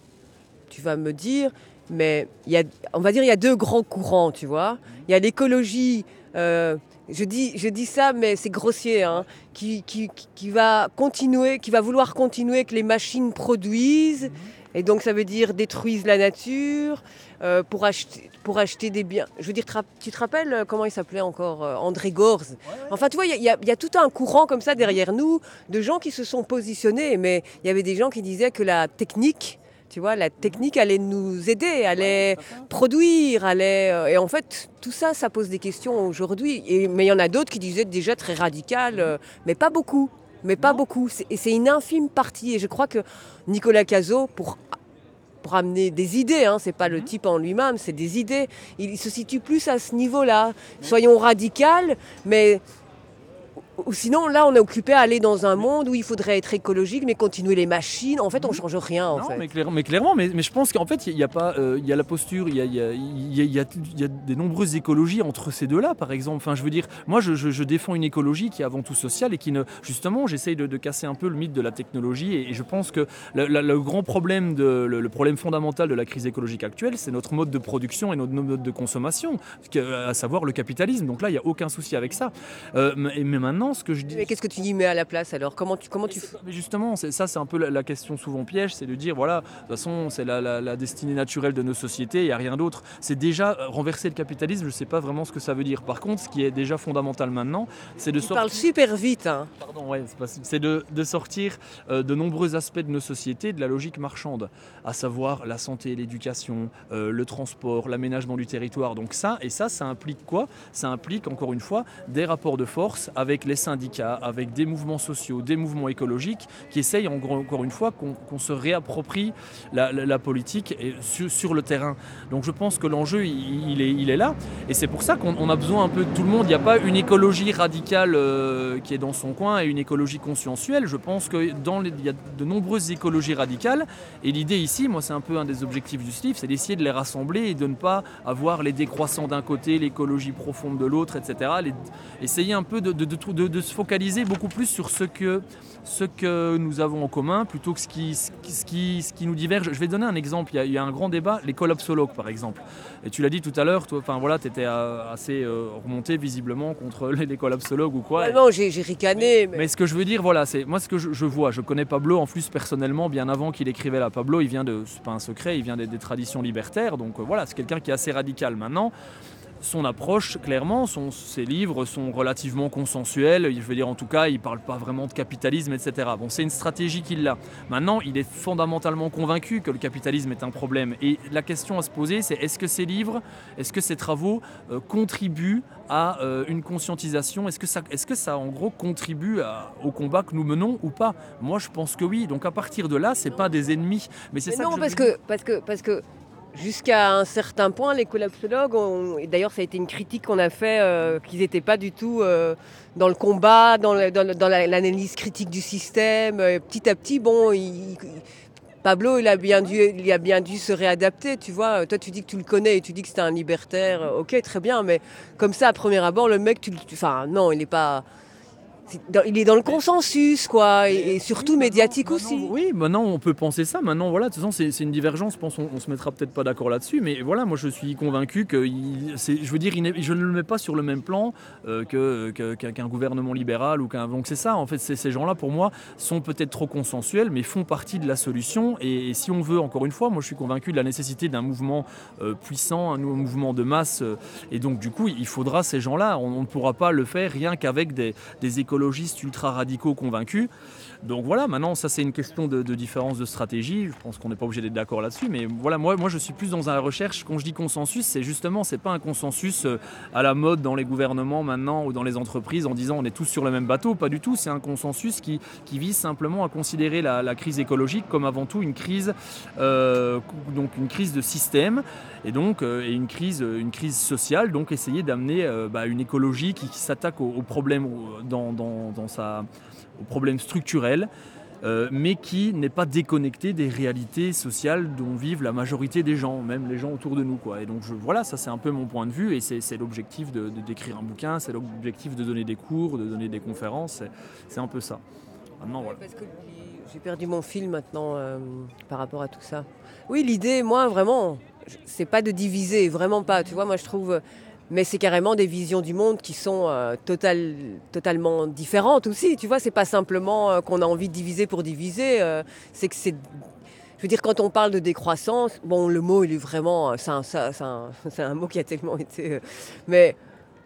tu vas me dire, mais il y a, on va dire il y a deux grands courants, tu vois. Il y a l'écologie, euh, je, dis, je dis ça, mais c'est grossier, hein, qui, qui, qui va continuer, qui va vouloir continuer que les machines produisent, et donc ça veut dire détruisent la nature euh, pour, acheter, pour acheter des biens. Je veux dire, tra- tu te rappelles euh, comment il s'appelait encore euh, André Gorz. Enfin, tu vois, il y, a- il y a- il y a tout un courant comme ça derrière nous, de gens qui se sont positionnés, mais il y avait des gens qui disaient que la technique, tu vois, la technique allait nous aider, allait produire, allait... euh, et en fait, tout ça, ça pose des questions aujourd'hui. Et, mais il y en a d'autres qui disaient déjà très radicales, euh, mais pas beaucoup. Mais pas beaucoup. C'est, et c'est une infime partie. Et je crois que Nicolas Cazot, pour, pour amener des idées, hein, c'est pas le type en lui-même, c'est des idées, il, il se situe plus à ce niveau-là. Soyons radicales, mais... Ou sinon, là, on est occupé à aller dans un monde où il faudrait être écologique, mais continuer les machines. En fait, on ne change rien, en Non, fait. mais, clair- mais clairement, mais, mais je pense qu'en fait, il y, a pas, euh, il y a la posture, il y a, il y a- il y a- il y a- il y a des nombreuses écologies entre ces deux-là, par exemple. Enfin, je veux dire, moi, je, je- je défends une écologie qui est avant tout sociale et qui ne, justement, j'essaye de, de casser un peu le mythe de la technologie. Et, et je pense que le, le- le grand problème, de, le, le problème fondamental de la crise écologique actuelle, c'est notre mode de production et notre mode de consommation, que- à savoir le capitalisme. Donc là, il n'y a aucun souci avec ça. Euh, mais, mais maintenant, ce que je dis, Mais qu'est-ce que tu y mets à la place, alors? Comment tu, comment tu fais? mais justement, c'est, ça c'est un peu la, la question souvent piège, c'est de dire, voilà, de toute façon, c'est la, la- la destinée naturelle de nos sociétés, il n'y a rien d'autre. C'est déjà euh, renverser le capitalisme, je ne sais pas vraiment ce que ça veut dire. Par contre, ce qui est déjà fondamental maintenant, c'est de Tu sortir... parles super vite, hein. Pardon, ouais, c'est, pas- c'est de, de sortir euh, de nombreux aspects de nos sociétés de la logique marchande, à savoir la santé, l'éducation, euh, le transport, l'aménagement du territoire. Donc ça, et ça, ça implique quoi? Ça implique, encore une fois, des rapports de force avec les syndicats, avec des mouvements sociaux, des mouvements écologiques qui essayent en gros, encore une fois qu'on, qu'on se réapproprie la, la- la politique et sur, sur le terrain. Donc je pense que l'enjeu il, il est, il est là et c'est pour ça qu'on on a besoin un peu de tout le monde. Il n'y a pas une écologie radicale euh, qui est dans son coin et une écologie consensuelle. Je pense qu'il y a de nombreuses écologies radicales et l'idée ici, moi c'est un peu un des objectifs du livre, c'est d'essayer de les rassembler et de ne pas avoir les décroissants d'un côté, l'écologie profonde de l'autre, et cetera. Les- essayer un peu de, de, de, de de, de se focaliser beaucoup plus sur ce que, ce que nous avons en commun plutôt que ce qui, ce qui, ce qui nous diverge. Je vais donner un exemple. Il y a, il y a un grand débat, les collapsologues par exemple. Et tu l'as dit tout à l'heure, toi, enfin voilà, tu étais assez euh, remonté visiblement contre les, les collapsologues ou quoi. Ouais, non, j'ai, j'ai ricané. Mais... mais ce que je veux dire, voilà, c'est moi ce que je, je vois. Je connais Pablo en plus personnellement bien avant qu'il écrivait là. Pablo, il vient de, c'est pas un secret, il vient des, des traditions libertaires. Donc euh, voilà, c'est quelqu'un qui est assez radical. Maintenant, son approche, clairement, son, ses livres sont relativement consensuels. Je veux dire, en tout cas, il ne parle pas vraiment de capitalisme, et cetera. Bon, c'est une stratégie qu'il a. Maintenant, il est fondamentalement convaincu que le capitalisme est un problème. Et la question à se poser, c'est est-ce que ces livres, est-ce que ces travaux euh, contribuent à euh, une conscientisation ? Est-ce que ça, est-ce que ça, en gros, contribue à, au combat que nous menons ou pas ? Moi, je pense que oui. Donc, à partir de là, c'est pas des ennemis. Mais c'est mais ça non, que je parce, veux que, dire. parce que parce que jusqu'à un certain point, les collapsologues, ont, et d'ailleurs ça a été une critique qu'on a fait, euh, qu'ils n'étaient pas du tout euh, dans le combat, dans, le, dans, le, dans la, l'analyse critique du système. Euh, petit à petit, bon, il, il, Pablo, il a, bien dû, il a bien dû se réadapter, tu vois. Toi, tu dis que tu le connais et tu dis que c'était un libertaire. Ok, très bien, mais comme ça, à premier abord, le mec, tu, tu, enfin, non, il n'est pas... Il est dans le consensus, quoi, et, et surtout oui, médiatique maintenant, aussi. Maintenant, oui, maintenant on peut penser ça. Maintenant, voilà, de toute façon, c'est, c'est une divergence. Je pense qu'on on se mettra peut-être pas d'accord là-dessus, mais voilà, moi je suis convaincu que, il, c'est, je veux dire, il je ne le mets pas sur le même plan euh, que, que, qu'un gouvernement libéral ou qu'un. Donc c'est ça, en fait, c'est, ces gens-là, pour moi, sont peut-être trop consensuels, mais font partie de la solution. Et, et si on veut, encore une fois, moi je suis convaincu de la nécessité d'un mouvement euh, puissant, un mouvement de masse. Euh, et donc du coup, il faudra ces gens-là. On, on ne pourra pas le faire rien qu'avec des, des écologistes ultra radicaux convaincus. Donc voilà, maintenant ça c'est une question de, de différence de stratégie. Je pense qu'on n'est pas obligé d'être d'accord là-dessus, mais voilà, moi, moi je suis plus dans la recherche. Quand je dis consensus, c'est justement, c'est pas un consensus à la mode dans les gouvernements maintenant ou dans les entreprises en disant on est tous sur le même bateau, pas du tout. C'est un consensus qui, qui vise simplement à considérer la, la crise écologique comme avant tout une crise, euh, donc une crise de système et donc euh, et une crise, une crise sociale. Donc essayer d'amener euh, bah, une écologie qui, qui s'attaque aux, aux problèmes dans, dans, dans sa aux problèmes structurels, euh, mais qui n'est pas déconnecté des réalités sociales dont vivent la majorité des gens, même les gens autour de nous, quoi. Et donc je, voilà, ça c'est un peu mon point de vue, et c'est, c'est l'objectif de, de, d'écrire un bouquin, c'est l'objectif de donner des cours, de donner des conférences, c'est, c'est un peu ça. Maintenant, voilà. Parce que j'ai perdu mon fil maintenant euh, par rapport à tout ça. Oui, l'idée, moi, vraiment, c'est pas de diviser, vraiment pas. Tu vois, moi je trouve... Mais c'est carrément des visions du monde qui sont euh, total, totalement différentes aussi. Tu vois, c'est pas simplement euh, qu'on a envie de diviser pour diviser. Euh, c'est que c'est... Je veux dire, quand on parle de décroissance, bon, le mot, il est vraiment... C'est un, c'est un, c'est un mot qui a tellement été... Euh, mais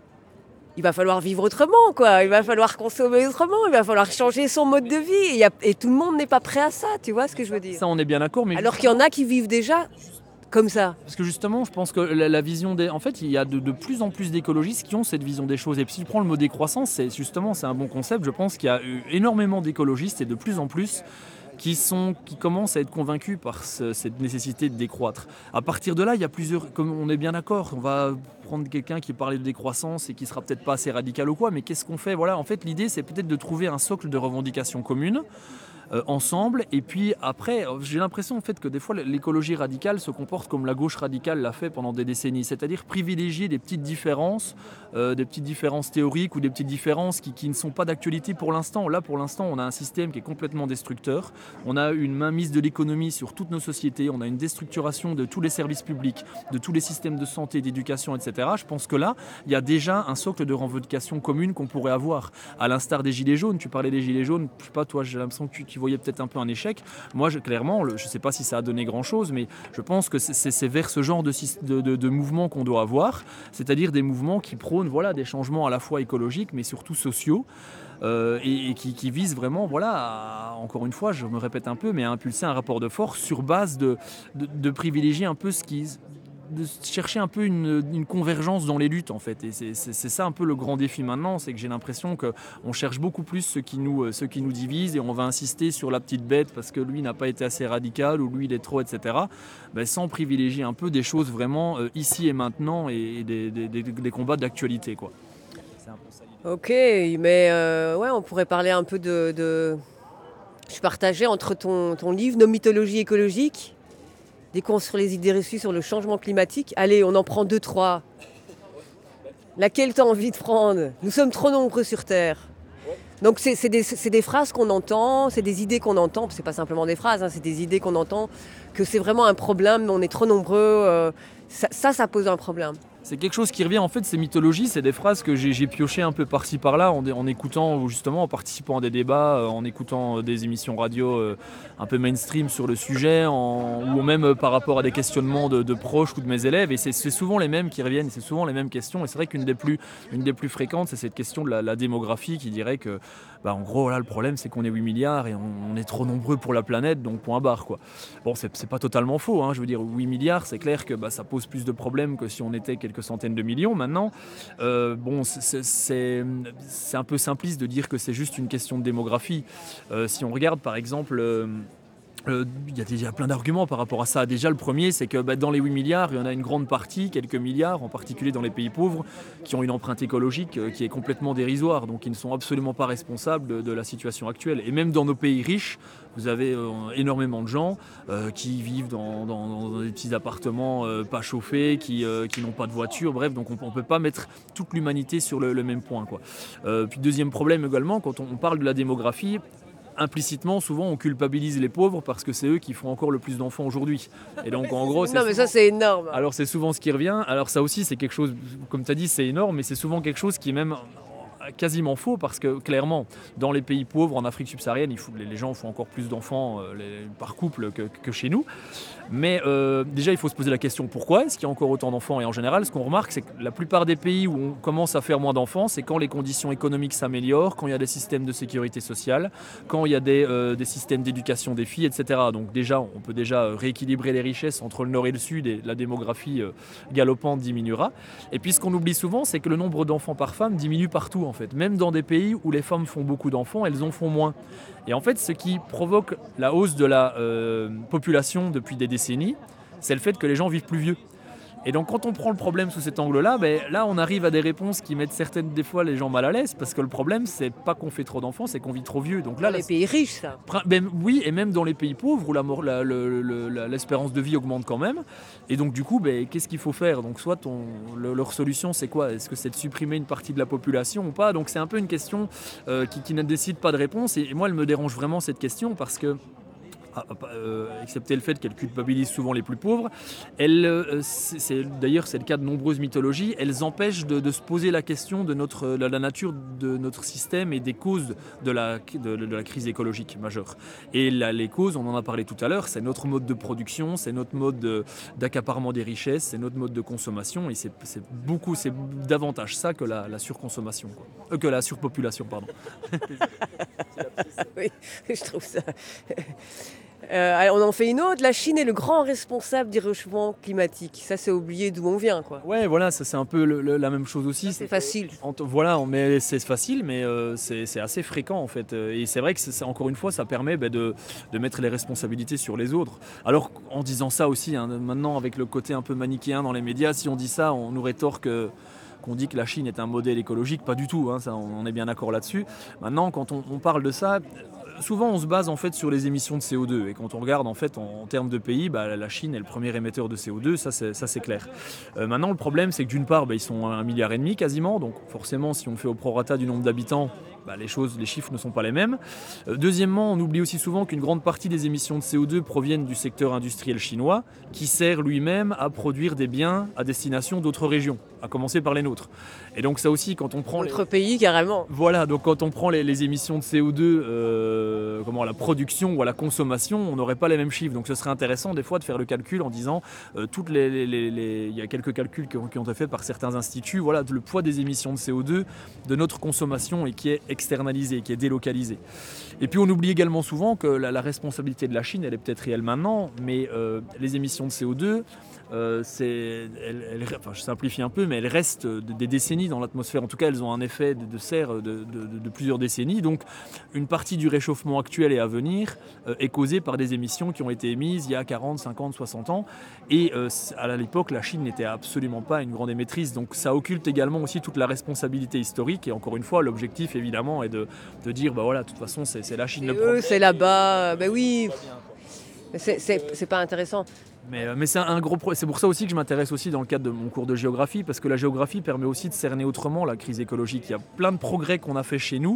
il va falloir vivre autrement, quoi. Il va falloir consommer autrement. Il va falloir changer son mode de vie. Et, y a, et tout le monde n'est pas prêt à ça, tu vois ce que je veux dire. Ça, on est bien d'accord. Mais alors qu'il y en a qui vivent déjà... comme ça. Parce que justement, je pense que la, la vision des... En fait, il y a de, de plus en plus d'écologistes qui ont cette vision des choses. Et puis, si tu prends le mot décroissance, c'est justement, c'est un bon concept. Je pense qu'il y a eu énormément d'écologistes et de plus en plus qui, sont, qui commencent à être convaincus par ce, cette nécessité de décroître. À partir de là, il y a plusieurs... Comme on est bien d'accord, on va prendre quelqu'un qui parlait de décroissance et qui sera peut-être pas assez radical ou quoi, mais qu'est-ce qu'on fait ? Voilà, en fait, l'idée, c'est peut-être de trouver un socle de revendications communes Euh, ensemble, et puis après j'ai l'impression en fait que des fois l'écologie radicale se comporte comme la gauche radicale l'a fait pendant des décennies, c'est-à-dire privilégier des petites différences, euh, des petites différences théoriques ou des petites différences qui, qui ne sont pas d'actualité pour l'instant. Là pour l'instant on a un système qui est complètement destructeur, on a une mainmise de l'économie sur toutes nos sociétés, on a une déstructuration de tous les services publics, de tous les systèmes de santé, d'éducation, et cetera. Je pense que là il y a déjà un socle de revendications communes qu'on pourrait avoir, à l'instar des gilets jaunes. Tu parlais des gilets jaunes, je sais pas, toi j'ai l'impression que tu, tu voyais peut-être un peu un échec. Moi, je, clairement, le, je ne sais pas si ça a donné grand-chose, mais je pense que c'est, c'est, c'est vers ce genre de, de, de, de mouvement qu'on doit avoir, c'est-à-dire des mouvements qui prônent voilà, des changements à la fois écologiques, mais surtout sociaux, euh, et, et qui, qui visent vraiment, voilà, à, encore une fois, je me répète un peu, mais à impulser un rapport de force sur base de, de, de privilégier un peu ce qui... de chercher un peu une, une convergence dans les luttes en fait, et c'est, c'est, c'est ça un peu le grand défi maintenant, c'est que j'ai l'impression qu'on cherche beaucoup plus ce qui, nous, ce qui nous divise, et on va insister sur la petite bête parce que lui n'a pas été assez radical ou lui il est trop, et cetera, ben, sans privilégier un peu des choses vraiment euh, ici et maintenant, et, et des, des, des, des combats d'actualité, quoi. C'est un peu ça. Ok, mais euh, ouais, on pourrait parler un peu de... de... Je partageais entre ton, ton livre Nos mythologies écologiques, déconstruire les idées reçues sur le changement climatique. Allez, on en prend deux, trois. Laquelle t'as envie de prendre ? Nous sommes trop nombreux sur Terre. Donc c'est, c'est, des, c'est des phrases qu'on entend, c'est des idées qu'on entend, c'est pas simplement des phrases, hein, c'est des idées qu'on entend, que c'est vraiment un problème, on est trop nombreux, euh, ça, ça, ça pose un problème. C'est quelque chose qui revient, en fait, ces mythologies, c'est des phrases que j'ai, j'ai piochées un peu par-ci par-là en, en écoutant, justement, en participant à des débats, en écoutant des émissions radio euh, un peu mainstream sur le sujet, en, ou même euh, par rapport à des questionnements de, de proches ou de mes élèves, et c'est, c'est souvent les mêmes qui reviennent, c'est souvent les mêmes questions, et c'est vrai qu'une des plus, une des plus fréquentes, c'est cette question de la, la démographie qui dirait que, bah, en gros, là, le problème, c'est qu'on est huit milliards et on, on est trop nombreux pour la planète, donc point barre, quoi. Bon, c'est, c'est pas totalement faux, hein, je veux dire, huit milliards, c'est clair que bah, ça pose plus de problèmes que si on était quelques centaines de millions maintenant. Euh, bon, c'est, c'est, c'est un peu simpliste de dire que c'est juste une question de démographie. Euh, si on regarde par exemple... Euh, Euh, il y a déjà plein d'arguments par rapport à ça. Déjà, le premier, c'est que bah, dans les huit milliards, il y en a une grande partie, quelques milliards, en particulier dans les pays pauvres, qui ont une empreinte écologique euh, qui est complètement dérisoire, donc ils ne sont absolument pas responsables de, de la situation actuelle. Et même dans nos pays riches, vous avez euh, énormément de gens euh, qui vivent dans, dans, dans des petits appartements euh, pas chauffés, qui, euh, qui n'ont pas de voiture, bref, donc on ne peut pas mettre toute l'humanité sur le, le même point, quoi. Euh, puis deuxième problème également, quand on, on parle de la démographie, implicitement, souvent, on culpabilise les pauvres parce que c'est eux qui font encore le plus d'enfants aujourd'hui. Et donc, en gros, c'est non, mais ça, c'est énorme. Alors, c'est souvent ce qui revient. Alors, ça aussi, c'est quelque chose, comme tu as dit, c'est énorme, mais c'est souvent quelque chose qui est même quasiment faux parce que, clairement, dans les pays pauvres, en Afrique subsaharienne, il faut, les gens font encore plus d'enfants euh, les, par couple que, que chez nous. Mais euh, déjà, il faut se poser la question pourquoi est-ce qu'il y a encore autant d'enfants ? Et en général, ce qu'on remarque, c'est que la plupart des pays où on commence à faire moins d'enfants, c'est quand les conditions économiques s'améliorent, quand il y a des systèmes de sécurité sociale, quand il y a des, euh, des systèmes d'éducation des filles, et cetera. Donc déjà, on peut déjà rééquilibrer les richesses entre le nord et le sud et la démographie euh, galopante diminuera. Et puis, ce qu'on oublie souvent, c'est que le nombre d'enfants par femme diminue partout, en fait. Même dans des pays où les femmes font beaucoup d'enfants, elles en font moins. Et en fait, ce qui provoque la hausse de la euh, population depuis des décennies, c'est le fait que les gens vivent plus vieux. Et donc quand on prend le problème sous cet angle-là, ben, là on arrive à des réponses qui mettent certaines des fois les gens mal à l'aise, parce que le problème c'est pas qu'on fait trop d'enfants, c'est qu'on vit trop vieux. Donc là, dans les pays riches, ça. Ben, oui, et même dans les pays pauvres où la mort, la, le, le, la, l'espérance de vie augmente quand même. Et donc du coup, ben, qu'est-ce qu'il faut faire ? Donc soit on, le, leur solution c'est quoi ? Est-ce que c'est de supprimer une partie de la population ou pas ? Donc c'est un peu une question euh, qui, qui ne décide pas de réponse. Et moi elle me dérange vraiment cette question parce que Ah, euh, excepté le fait qu'elle culpabilise souvent les plus pauvres, elle, euh, c'est, c'est, d'ailleurs c'est le cas de nombreuses mythologies, elles empêchent de, de se poser la question de, notre, de la nature de notre système et des causes de la, de, de la crise écologique majeure. Et là, les causes, on en a parlé tout à l'heure, c'est notre mode de production, c'est notre mode de, d'accaparement des richesses, c'est notre mode de consommation, et c'est, c'est beaucoup, c'est davantage ça que la, la surconsommation, quoi. Euh, que la surpopulation, pardon. Oui, je trouve ça... Euh, alors on en fait une autre. La Chine est le grand responsable du réchauffement climatique. Ça, c'est oublier d'où on vient, quoi. Ouais, voilà, ça c'est un peu le, le, la même chose aussi. Ça, c'est facile. En, voilà, mais c'est facile, mais euh, c'est, c'est assez fréquent en fait. Et c'est vrai que c'est, encore une fois, ça permet bah, de, de mettre les responsabilités sur les autres. Alors en disant ça aussi, hein, maintenant avec le côté un peu manichéen dans les médias, si on dit ça, on nous rétorque que qu'on dit que la Chine est un modèle écologique, pas du tout, hein, ça, on est bien d'accord là-dessus. Maintenant, quand on, on parle de ça, souvent on se base en fait sur les émissions de C O deux, et quand on regarde en fait en, en termes de pays, bah, la Chine est le premier émetteur de C O deux, ça c'est, ça, c'est clair. Euh, maintenant le problème c'est que d'une part bah, ils sont un milliard et demi quasiment, donc forcément si on fait au prorata du nombre d'habitants, bah, les choses, les chiffres ne sont pas les mêmes. Euh, deuxièmement, on oublie aussi souvent qu'une grande partie des émissions de C O deux proviennent du secteur industriel chinois, qui sert lui-même à produire des biens à destination d'autres régions, à commencer par les nôtres. Et donc ça aussi, quand on prend... Notre les... pays, carrément. Voilà, donc quand on prend les, les émissions de C O deux, euh, comment, à la production ou à la consommation, on n'aurait pas les mêmes chiffres. Donc ce serait intéressant des fois de faire le calcul en disant, euh, toutes les, les, les, les... il y a quelques calculs qui ont, qui ont été faits par certains instituts, voilà, le poids des émissions de C O deux de notre consommation et qui est externalisé, qui est délocalisé. Et puis on oublie également souvent que la, la responsabilité de la Chine, elle est peut-être réelle maintenant, mais euh, les émissions de C O deux, euh, c'est, elles, elles, enfin, je simplifie un peu, mais elles restent des décennies dans l'atmosphère. En tout cas, elles ont un effet de, de serre de, de, de, de plusieurs décennies. Donc une partie du réchauffement actuel et à venir euh, est causée par des émissions qui ont été émises il y a quarante, cinquante, soixante ans. Et euh, à l'époque, la Chine n'était absolument pas une grande émettrice. Donc ça occulte également aussi toute la responsabilité historique. Et encore une fois, l'objectif évidemment est de, de dire, bah voilà, de toute façon, c'est, c'est la Chine le problème. Eux, c'est là-bas, ben oui, c'est, c'est, c'est pas intéressant. Mais, mais c'est un gros pro... c'est pour ça aussi que je m'intéresse aussi dans le cadre de mon cours de géographie, parce que la géographie permet aussi de cerner autrement la crise écologique. Il y a plein de progrès qu'on a fait chez nous,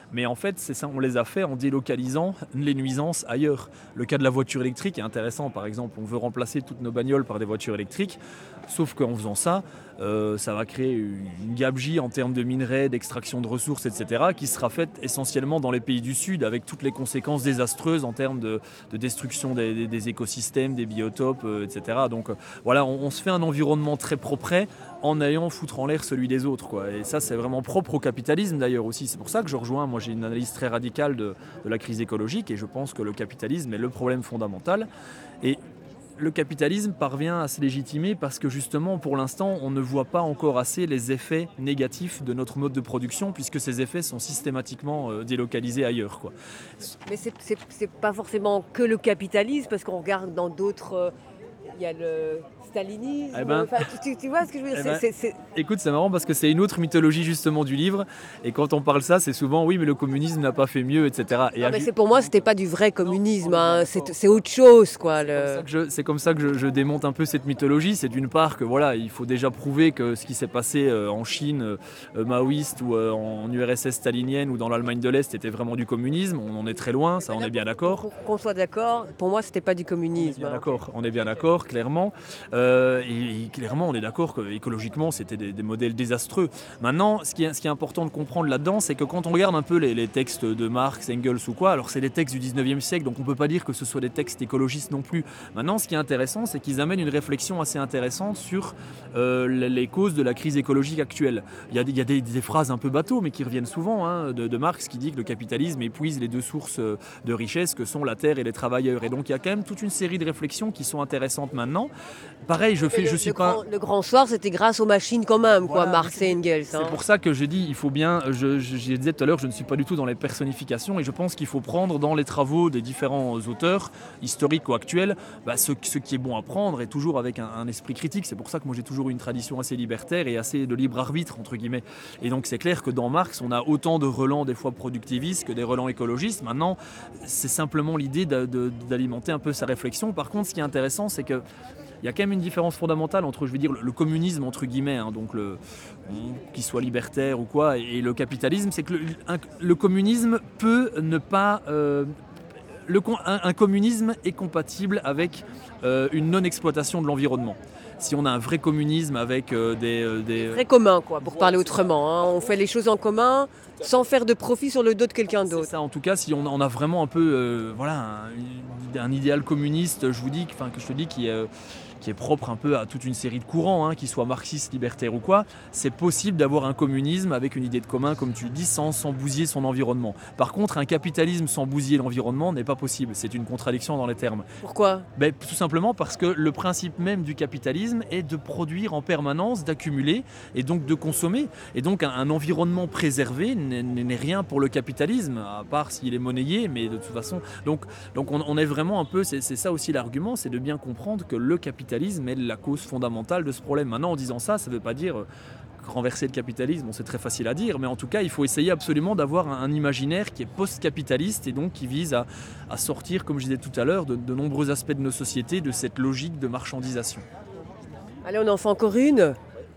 Mais en fait, c'est ça, on les a fait en délocalisant les nuisances ailleurs. Le cas de la voiture électrique est intéressant. Par exemple, on veut remplacer toutes nos bagnoles par des voitures électriques, sauf qu'en faisant ça, euh, ça va créer une gabegie en termes de minerais, d'extraction de ressources, et cetera, qui sera faite essentiellement dans les pays du Sud, avec toutes les conséquences désastreuses en termes de, de destruction des, des, des écosystèmes, des biotopes, euh, et cetera. Donc euh, voilà, on, on se fait un environnement très propre en ayant foutre en l'air celui des autres, quoi. Et ça, c'est vraiment propre au capitalisme d'ailleurs aussi. C'est pour ça que je rejoins, moi j'ai une analyse très radicale de, de la crise écologique, et je pense que le capitalisme est le problème fondamental. Et le capitalisme parvient à se légitimer parce que justement, pour l'instant, on ne voit pas encore assez les effets négatifs de notre mode de production, puisque ces effets sont systématiquement euh, délocalisés ailleurs, quoi. Mais c'est, c'est, c'est pas forcément que le capitalisme, parce qu'on regarde dans d'autres... Il y a le stalinisme, eh ben, enfin, tu, tu vois ce que je veux dire, eh c'est, ben, c'est, c'est... Écoute, c'est marrant parce que c'est une autre mythologie justement du livre, et quand on parle ça, c'est souvent oui mais le communisme n'a pas fait mieux, et cetera. Et non, mais c'est, pour moi, c'était pas du vrai communisme, hein. c'est, c'est autre chose, quoi. Le... Je, c'est comme ça que je, je démonte un peu cette mythologie. C'est d'une part que voilà, il faut déjà prouver que ce qui s'est passé euh, en Chine euh, maoïste ou euh, en U R S S stalinienne ou dans l'Allemagne de l'Est était vraiment du communisme. On en est très loin, ça, on est bien d'accord. Pour qu'on soit d'accord, pour moi, c'était pas du communisme. On est bien hein. d'accord, on est bien d'accord, clairement. Euh, et, et clairement, on est d'accord qu'écologiquement, c'était des, des modèles désastreux. Maintenant, ce qui, est, ce qui est important de comprendre là-dedans, c'est que quand on regarde un peu les, les textes de Marx, Engels ou quoi, alors c'est des textes du dix-neuvième siècle, donc on ne peut pas dire que ce soit des textes écologistes non plus. Maintenant, ce qui est intéressant, c'est qu'ils amènent une réflexion assez intéressante sur euh, les causes de la crise écologique actuelle. Il y a, il y a des, des phrases un peu bateaux, mais qui reviennent souvent, hein, de, de Marx, qui dit que le capitalisme épuise les deux sources de richesse que sont la terre et les travailleurs. Et donc, il y a quand même toute une série de réflexions qui sont intéressantes maintenant. Pareil, je fais, le, je suis le pas. Grand, le grand soir, c'était grâce aux machines quand même, voilà, quoi, Marx et Engels. Hein. C'est pour ça que je dis, il faut bien. Je, je, je disais tout à l'heure, je ne suis pas du tout dans les personnifications, et je pense qu'il faut prendre dans les travaux des différents auteurs historiques ou actuels, bah, ce, ce qui est bon à prendre, et toujours avec un, un esprit critique. C'est pour ça que moi j'ai toujours eu une tradition assez libertaire et assez de libre arbitre entre guillemets. Et donc c'est clair que dans Marx, on a autant de relents des fois productivistes que des relents écologistes. Maintenant, c'est simplement l'idée de, de, d'alimenter un peu sa réflexion. Par contre, ce qui est intéressant, c'est que il y a quand même une différence fondamentale entre, je vais dire, le communisme entre guillemets, hein, donc le, qu'il soit libertaire ou quoi, et le capitalisme, c'est que le, un, le communisme peut ne pas, euh, le, un, un communisme est compatible avec euh, une non-exploitation de l'environnement. Si on a un vrai communisme avec euh, des, euh, des... Vrai commun, quoi, pour parler autrement. Hein. On fait les choses en commun sans faire de profit sur le dos de quelqu'un d'autre. C'est ça, en tout cas, si on, on a vraiment un peu euh, voilà, un, un idéal communiste, je vous dis, enfin, que je te dis, qui est... Euh, qui est propre un peu à toute une série de courants, hein, qu'ils soient marxistes, libertaires ou quoi, c'est possible d'avoir un communisme avec une idée de commun, comme tu le dis, sans, sans bousiller son environnement. Par contre, un capitalisme sans bousiller l'environnement n'est pas possible. C'est une contradiction dans les termes. Pourquoi ? Ben, tout simplement parce que le principe même du capitalisme est de produire en permanence, d'accumuler et donc de consommer. Et donc un, un environnement préservé n'est, n'est rien pour le capitalisme, à part s'il est monnayé, mais de toute façon... Donc, donc on, on est vraiment un peu... C'est, c'est ça aussi l'argument, c'est de bien comprendre que le capitalisme est la cause fondamentale de ce problème. Maintenant, en disant ça, ça ne veut pas dire renverser le capitalisme, bon, c'est très facile à dire, mais en tout cas, il faut essayer absolument d'avoir un, un imaginaire qui est post-capitaliste et donc qui vise à, à sortir, comme je disais tout à l'heure, de, de nombreux aspects de nos sociétés, de cette logique de marchandisation. Allez, on en fait encore une.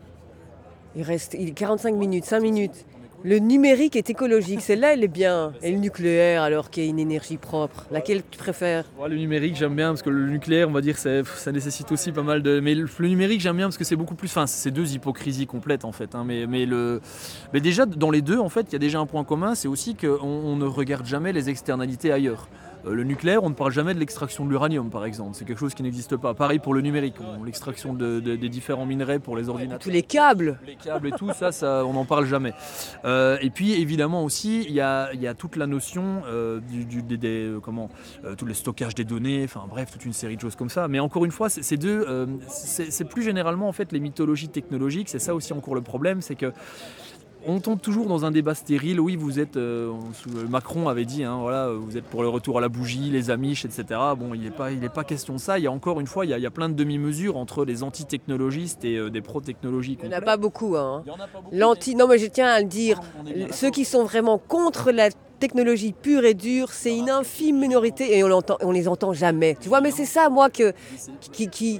Il reste il, quarante-cinq minutes, cinq minutes. Le numérique est écologique, celle-là elle est bien. Et le nucléaire alors qui est une énergie propre, laquelle tu préfères ? Ouais, le numérique j'aime bien parce que le nucléaire on va dire ça, ça nécessite aussi pas mal de... Mais le, le numérique j'aime bien parce que c'est beaucoup plus... Enfin c'est deux hypocrisies complètes en fait. Hein, mais, mais, le... mais déjà dans les deux en fait il y a déjà un point commun, c'est aussi qu'on on ne regarde jamais les externalités ailleurs. Le nucléaire, on ne parle jamais de l'extraction de l'uranium, par exemple. C'est quelque chose qui n'existe pas. Pareil pour le numérique, on, l'extraction de, de, des différents minerais pour les ordinateurs. Tous les câbles. Les câbles et tout, ça, ça on n'en parle jamais. Euh, et puis, évidemment aussi, il y a, y a toute la notion euh, du, du des, des, euh, comment, euh, tout le stockage des données. Enfin, bref, toute une série de choses comme ça. Mais encore une fois, c'est, c'est deux. Euh, c'est, c'est plus généralement en fait les mythologies technologiques. C'est ça aussi encore le problème, c'est que on tombe toujours dans un débat stérile. Oui, vous êtes. Euh, Macron avait dit, hein, voilà, vous êtes pour le retour à la bougie, les Amish, et cetera. Bon, il n'est pas, il est pas question de ça. Il y a encore une fois, il y a, il y a plein de demi-mesures entre les anti-technologistes et euh, des pro-technologies. Il n'y en a pas beaucoup. Hein. Il y en a pas beaucoup. L'anti, non, mais je tiens à le dire. Ceux qui sont vraiment contre la technologie pure et dure, c'est une infime minorité et on, l'entend, on les entend jamais. Tu vois, mais c'est ça, moi, que, qui, qui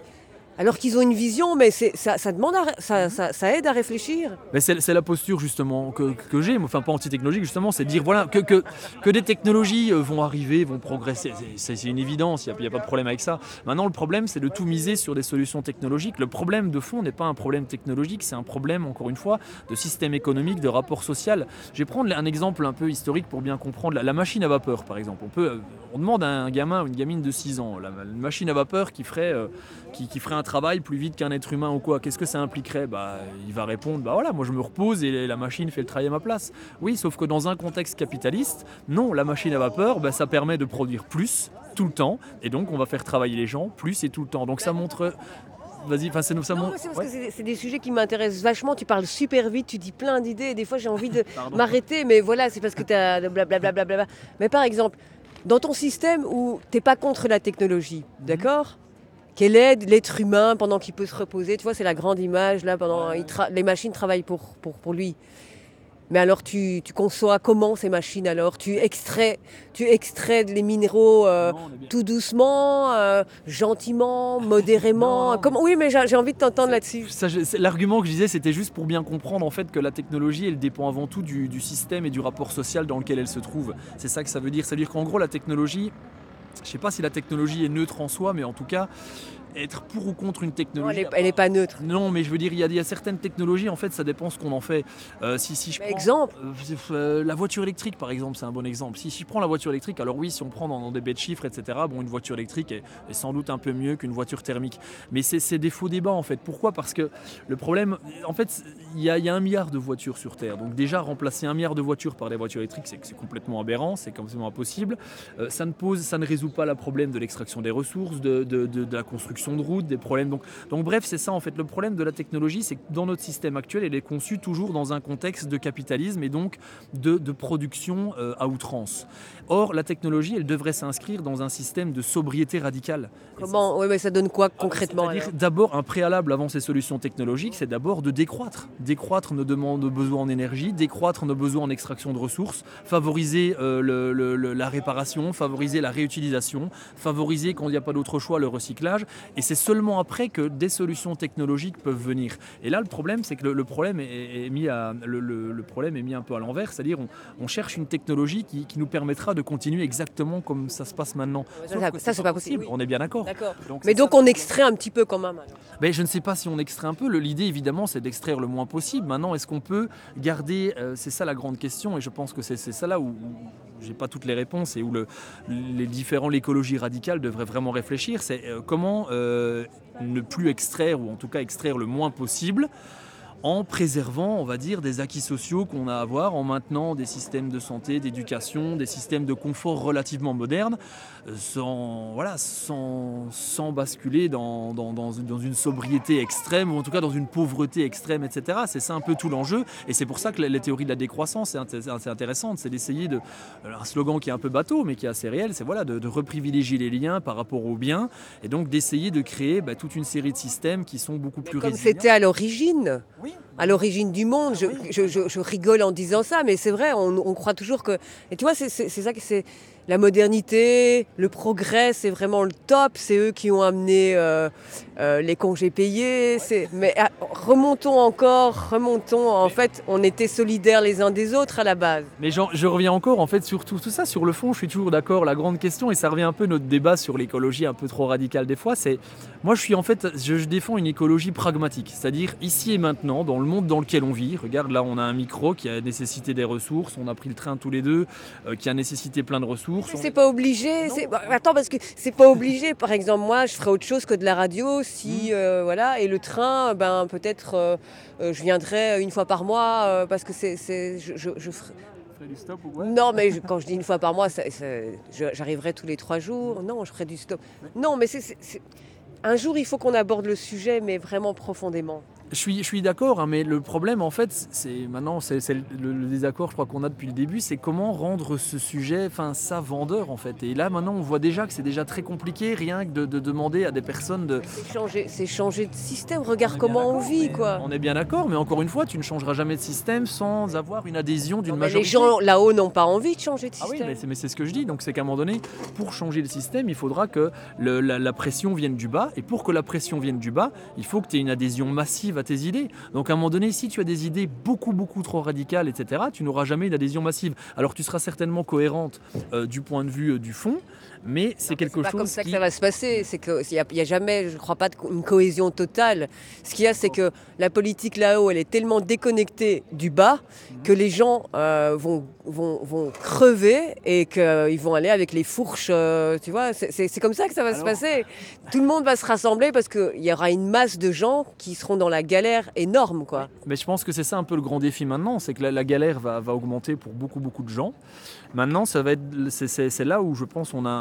Alors qu'ils ont une vision, mais c'est, ça, ça, demande à, ça, ça, ça aide à réfléchir. Mais c'est, c'est la posture justement que, que j'ai, enfin pas anti-technologique justement, c'est de dire voilà, que, que, que des technologies vont arriver, vont progresser, c'est, c'est une évidence, il n'y a, a pas de problème avec ça. Maintenant le problème c'est de tout miser sur des solutions technologiques. Le problème de fond n'est pas un problème technologique, c'est un problème encore une fois de système économique, de rapport social. Je vais prendre un exemple un peu historique pour bien comprendre. La, la machine à vapeur par exemple, on, peut, on demande à un gamin ou une gamine de six ans, la, une machine à vapeur qui ferait, euh, qui, qui ferait un travail plus vite qu'un être humain ou quoi, qu'est-ce que ça impliquerait? Bah, il va répondre, bah voilà, moi je me repose et la machine fait le travail à ma place. Oui, sauf que dans un contexte capitaliste, non, la machine à vapeur, bah, ça permet de produire plus, tout le temps, et donc on va faire travailler les gens plus et tout le temps. Donc ça montre... Vas-y, enfin c'est nous ça montre. C'est parce ouais. que c'est, c'est des sujets qui m'intéressent vachement. Tu parles super vite, tu dis plein d'idées, et des fois j'ai envie de m'arrêter, mais voilà, c'est parce que tu as blablabla. Bla bla bla. Mais par exemple, dans ton système où tu n'es pas contre la technologie, mmh. d'accord? Qu'elle aide l'être humain pendant qu'il peut se reposer. Tu vois, c'est la grande image, là, pendant il tra- les machines travaillent pour, pour, pour lui. Mais alors, tu, tu conçois comment ces machines, alors? Tu extrais, tu extrais les minéraux euh, non, tout doucement, euh, gentiment, modérément. Comment... Oui, mais j'ai, j'ai envie de t'entendre c'est, là-dessus. Ça, je, c'est, l'argument que je disais, c'était juste pour bien comprendre, en fait, que la technologie, elle dépend avant tout du, du système et du rapport social dans lequel elle se trouve. C'est ça que ça veut dire. Ça veut dire qu'en gros, la technologie... Je ne sais pas si la technologie est neutre en soi, mais en tout cas, être pour ou contre une technologie... Non, elle n'est pas neutre. Non, mais je veux dire, il y, y a certaines technologies, en fait, ça dépend ce qu'on en fait. Euh, si, si je prends, exemple euh, euh, la voiture électrique, par exemple, c'est un bon exemple. Si, si je prends la voiture électrique, alors oui, si on prend dans, dans des bêtes chiffres, et cetera, bon, une voiture électrique est, est sans doute un peu mieux qu'une voiture thermique. Mais c'est, c'est des faux débats, en fait. Pourquoi? Parce que le problème, en fait, il y, y a un milliard de voitures sur Terre. Donc déjà, remplacer un milliard de voitures par des voitures électriques, c'est, c'est complètement aberrant, c'est complètement impossible. Euh, ça ne pose, ça ne résout pas le problème de l'extraction des ressources, de, de, de, de la construction de routes, des problèmes. Donc, donc bref, c'est ça en fait. Le problème de la technologie, c'est que dans notre système actuel, elle est conçue toujours dans un contexte de capitalisme et donc de, de production euh, à outrance. Or, la technologie, elle devrait s'inscrire dans un système de sobriété radicale. Comment? Oui, mais ça donne quoi concrètement? C'est-à-dire d'abord, un préalable avant ces solutions technologiques, c'est d'abord de décroître. Décroître nos demandes, nos besoins en énergie, décroître nos besoins en extraction de ressources, favoriser euh, le, le, le, la réparation, favoriser la réutilisation, favoriser, quand il n'y a pas d'autre choix, le recyclage. Et c'est seulement après que des solutions technologiques peuvent venir. Et là, le problème, c'est que le, le, problème, est, est mis à, le, le, le problème est mis un peu à l'envers, c'est-à-dire on, on cherche une technologie qui, qui nous permettra de continuer exactement comme ça se passe maintenant. Ça, ça, ça c'est pas possible. Oui. On est bien d'accord. d'accord. Donc, Mais donc on extrait un petit peu quand même. Mais je ne sais pas si on extrait un peu. Le, l'idée, évidemment, c'est d'extraire le moins possible. Maintenant, est-ce qu'on peut garder... Euh, c'est ça la grande question, et je pense que c'est, c'est ça là où... où j'ai pas toutes les réponses et où le, les différents l'écologie radicale devraient vraiment réfléchir, c'est euh, comment euh, ne plus extraire, ou en tout cas extraire le moins possible, en préservant, on va dire, des acquis sociaux qu'on a à avoir, en maintenant des systèmes de santé, d'éducation, des systèmes de confort relativement modernes, sans, voilà, sans, sans basculer dans, dans, dans, dans une sobriété extrême, ou en tout cas dans une pauvreté extrême, et cetera. C'est ça un peu tout l'enjeu, et c'est pour ça que les théories de la décroissance, c'est assez intéressante, c'est d'essayer de... Un slogan qui est un peu bateau, mais qui est assez réel, c'est voilà, de, de reprivilégier les liens par rapport aux biens, et donc d'essayer de créer bah, toute une série de systèmes qui sont beaucoup plus comme résilients. C'était à l'origine. Oui. À l'origine du monde, je, je, je, je rigole en disant ça, mais c'est vrai, on, on croit toujours que... Et tu vois, c'est, c'est, c'est ça que c'est... La modernité, le progrès, c'est vraiment le top. C'est eux qui ont amené euh, euh, les congés payés. C'est... Mais ah, remontons encore, remontons. En mais... fait, on était solidaires les uns des autres à la base. Mais genre, je reviens encore, en fait, sur tout, tout ça. Sur le fond, je suis toujours d'accord. La grande question, et ça revient un peu à notre débat sur l'écologie un peu trop radicale des fois, c'est... Moi, je suis en fait... Je, je défends une écologie pragmatique. C'est-à-dire, ici et maintenant, dans le monde dans lequel on vit. Regarde, là, on a un micro qui a nécessité des ressources. On a pris le train tous les deux, euh, qui a nécessité plein de ressources. C'est pas obligé. C'est... Attends, parce que c'est pas obligé. Par exemple, moi, je ferais autre chose que de la radio, si mmh. euh, voilà. Et le train, ben peut-être, euh, je viendrais une fois par mois euh, parce que c'est, c'est je, je, je ferais. Du stop ou quoi? Non, mais je, quand je dis une fois par mois, ça, ça, je, j'arriverai tous les trois jours. Non, je ferai du stop. Non, mais c'est, c'est, c'est... un jour, il faut qu'on aborde le sujet, mais vraiment profondément. Je suis, je suis d'accord, hein, mais le problème, en fait, c'est maintenant, c'est, c'est le, le désaccord, je crois qu'on a depuis le début, c'est comment rendre ce sujet, enfin, ça vendeur, en fait. Et là, maintenant, on voit déjà que c'est déjà très compliqué, rien que de, de demander à des personnes de. C'est changer, c'est changer de système. Regarde on comment on vit, quoi. On est bien d'accord, mais encore une fois, tu ne changeras jamais de système sans avoir une adhésion d'une non, majorité. Les gens là-haut n'ont pas envie de changer de système. Ah oui, mais c'est, mais c'est ce que je dis. Donc, c'est qu'à un moment donné, pour changer le système, il faudra que le, la, la pression vienne du bas. Et pour que la pression vienne du bas, il faut que tu aies une adhésion massive à tes idées. Donc à un moment donné, si tu as des idées beaucoup beaucoup trop radicales, et cetera, tu n'auras jamais une adhésion massive. Alors tu seras certainement cohérente euh, du point de vue euh, du fond, mais c'est non, quelque c'est chose. C'est pas comme ça qui... que ça va se passer. C'est que il y, y a jamais, je crois pas, de, une cohésion totale. Ce qu'il y a, c'est que la politique là-haut, elle est tellement déconnectée du bas mmh. que les gens euh, vont vont vont crever et qu'ils euh, vont aller avec les fourches. Euh, tu vois, c'est, c'est, c'est comme ça que ça va Alors... se passer. Tout le monde va se rassembler parce que il y aura une masse de gens qui seront dans la galère énorme, quoi. Mais je pense que c'est ça un peu le grand défi maintenant, c'est que la, la galère va, va augmenter pour beaucoup beaucoup de gens. Maintenant, ça va être, c'est, c'est, c'est là où je pense qu'on a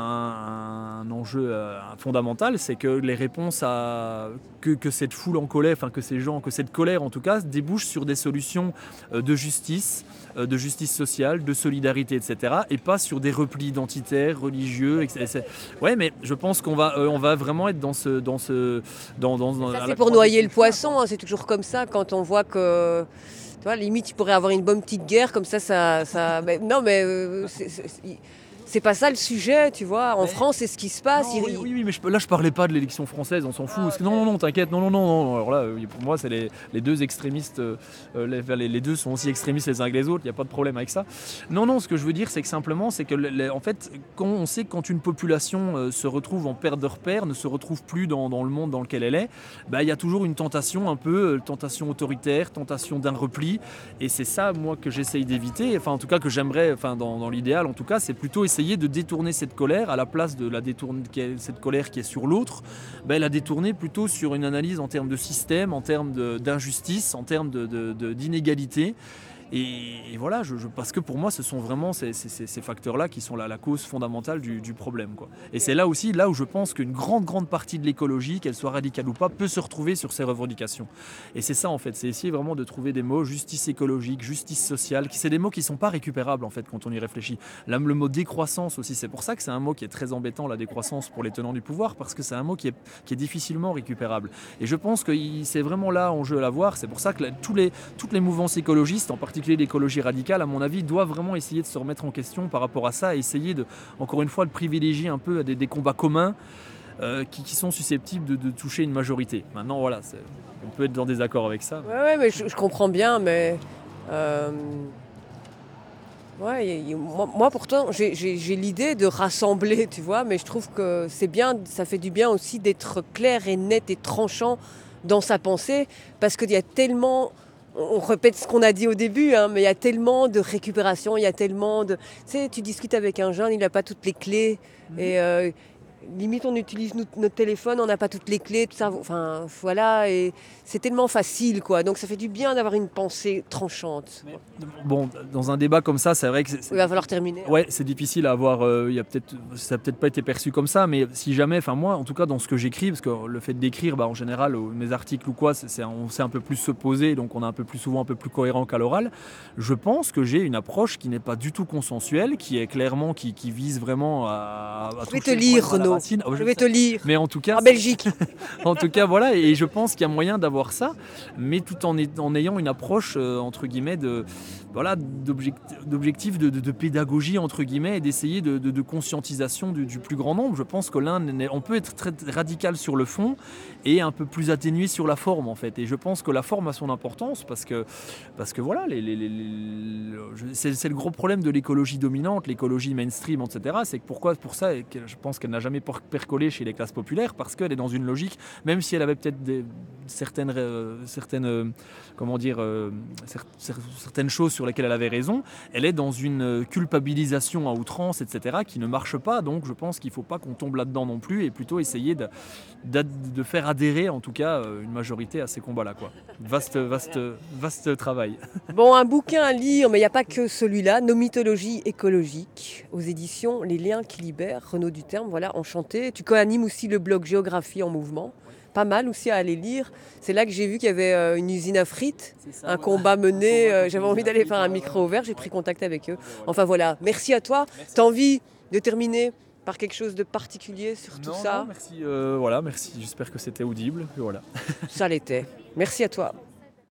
un, un enjeu euh, fondamental, c'est que les réponses à que, que cette foule en colère, enfin que ces gens, que cette colère en tout cas, débouchent sur des solutions euh, de justice, euh, de justice sociale, de solidarité, et cetera, et pas sur des replis identitaires, religieux. Et c'est, ouais, mais je pense qu'on va, euh, on va vraiment être dans ce, dans ce, dans, dans, dans ça, c'est pour noyer le poisson. Hein, c'est toujours comme ça quand on voit que. Tu vois, limite, il pourrait avoir une bonne petite guerre, comme ça, ça... ça mais, non, mais euh, c'est, c'est, c'est pas ça le sujet, tu vois. En mais... France, c'est ce qui se passe. Non, oui, oui, oui, mais je, là, je parlais pas de l'élection française, on s'en fout. Ah, okay. Non, non, non, t'inquiète, non, non, non, non. Alors là, pour moi, c'est les, les deux extrémistes, euh, les, les deux sont aussi extrémistes les uns que les autres, il n'y a pas de problème avec ça. Non, non, ce que je veux dire, c'est que simplement, c'est que, les, en fait, quand on sait que quand une population euh, se retrouve en perte de repères, ne se retrouve plus dans, dans le monde dans lequel elle est, bah, il y a toujours une tentation un peu, euh, tentation autoritaire, tentation d'un repli, et c'est ça, moi, que j'essaye d'éviter, enfin, en tout cas, que j'aimerais, enfin, dans, dans l'idéal, en tout cas, c'est plutôt essayer de détourner cette colère à la place de la détourner, cette colère qui est sur l'autre, ben la détourner plutôt sur une analyse en termes de système, en termes de, d'injustice, en termes de, de, de, d'inégalité. Et, et voilà, je, je, parce que pour moi, ce sont vraiment ces, ces, ces facteurs-là qui sont la, la cause fondamentale du, du problème, quoi. Et c'est là aussi, là où je pense qu'une grande, grande partie de l'écologie, qu'elle soit radicale ou pas, peut se retrouver sur ces revendications. Et c'est ça, en fait, c'est essayer vraiment de trouver des mots, justice écologique, justice sociale, qui c'est des mots qui ne sont pas récupérables, en fait, quand on y réfléchit. Là, le mot décroissance aussi, c'est pour ça que c'est un mot qui est très embêtant, la décroissance, pour les tenants du pouvoir, parce que c'est un mot qui est, qui est difficilement récupérable. Et je pense que c'est vraiment là en jeu à l'avoir. C'est pour ça que là, tous les, toutes les mouvances écologistes, en particulier l'écologie radicale, à mon avis, doit vraiment essayer de se remettre en question par rapport à ça et essayer de, encore une fois, de privilégier un peu des, des combats communs euh, qui, qui sont susceptibles de, de toucher une majorité. Maintenant, voilà, c'est, on peut être dans des accords avec ça. Ouais, ouais, mais je, je comprends bien, mais euh, ouais, y, y, moi, moi, pourtant, j'ai, j'ai, j'ai l'idée de rassembler, tu vois, mais je trouve que c'est bien, ça fait du bien aussi d'être clair et net et tranchant dans sa pensée, parce qu'il y a tellement on répète ce qu'on a dit au début, hein, mais il y a tellement de récupération, il y a tellement de... Tu sais, tu discutes avec un jeune, il n'a pas toutes les clés. Mmh. Et euh, limite, on utilise notre, notre téléphone, on n'a pas toutes les clés, tout ça. Enfin, voilà, et c'est tellement facile, quoi. Donc, ça fait du bien d'avoir une pensée tranchante. Mais, bon, dans un débat comme ça, c'est vrai que... C'est, il va falloir terminer. Ouais, c'est difficile à avoir... Euh, y a peut-être, ça n'a peut-être pas été perçu comme ça, mais si jamais... Enfin, moi, en tout cas, dans ce que j'écris, parce que le fait d'écrire, bah, en général, mes articles ou quoi, c'est, c'est, on sait un peu plus se poser, donc on est un peu plus souvent un peu plus cohérent qu'à l'oral. Je pense que j'ai une approche qui n'est pas du tout consensuelle, qui est clairement... qui, qui vise vraiment à... à je vais te lire, Renaud. Oh, je, je vais te lire. Mais en tout cas... En Belgique. En tout cas, voilà, et je pense qu'il y a moyen d'avoir ça, mais tout en, est, en ayant une approche euh, entre guillemets de voilà d'objectif, d'objectif de, de, de pédagogie entre guillemets et d'essayer de, de, de conscientisation du, du plus grand nombre. Je pense que l'un on peut être très radical sur le fond et un peu plus atténué sur la forme en fait. Et je pense que la forme a son importance parce que parce que voilà les, les, les, les c'est, c'est le gros problème de l'écologie dominante, l'écologie mainstream, et cetera. C'est que pourquoi pour ça je pense qu'elle n'a jamais percolé chez les classes populaires parce qu'elle est dans une logique, même si elle avait peut-être des certaines euh, certaines euh, comment dire euh, cer- certaines choses sur lesquelles elle avait raison, elle est dans une culpabilisation à outrance, et cetera, qui ne marche pas. Donc je pense qu'il ne faut pas qu'on tombe là-dedans non plus et plutôt essayer de, de, de faire adhérer en tout cas une majorité à ces combats-là, quoi. Vaste, vaste, vaste travail. Bon, un bouquin à lire, mais il n'y a pas que celui-là, Nos mythologies écologiques, aux éditions Les Liens qui libèrent, Renaud Duterme, voilà, enchanté. Tu co-animes aussi le blog Géographie en mouvement. pas mal aussi à aller lire. C'est là que j'ai vu qu'il y avait euh, une usine à frites, un combat mené. euh, J'avais envie d'aller faire un micro ouvert, j'ai pris contact avec eux. Enfin voilà, merci à toi. T'as envie de terminer par quelque chose de particulier sur tout Non, ça? non, merci. euh, voilà, merci. J'espère que c'était audible. Et voilà. Ça l'était. Merci à toi.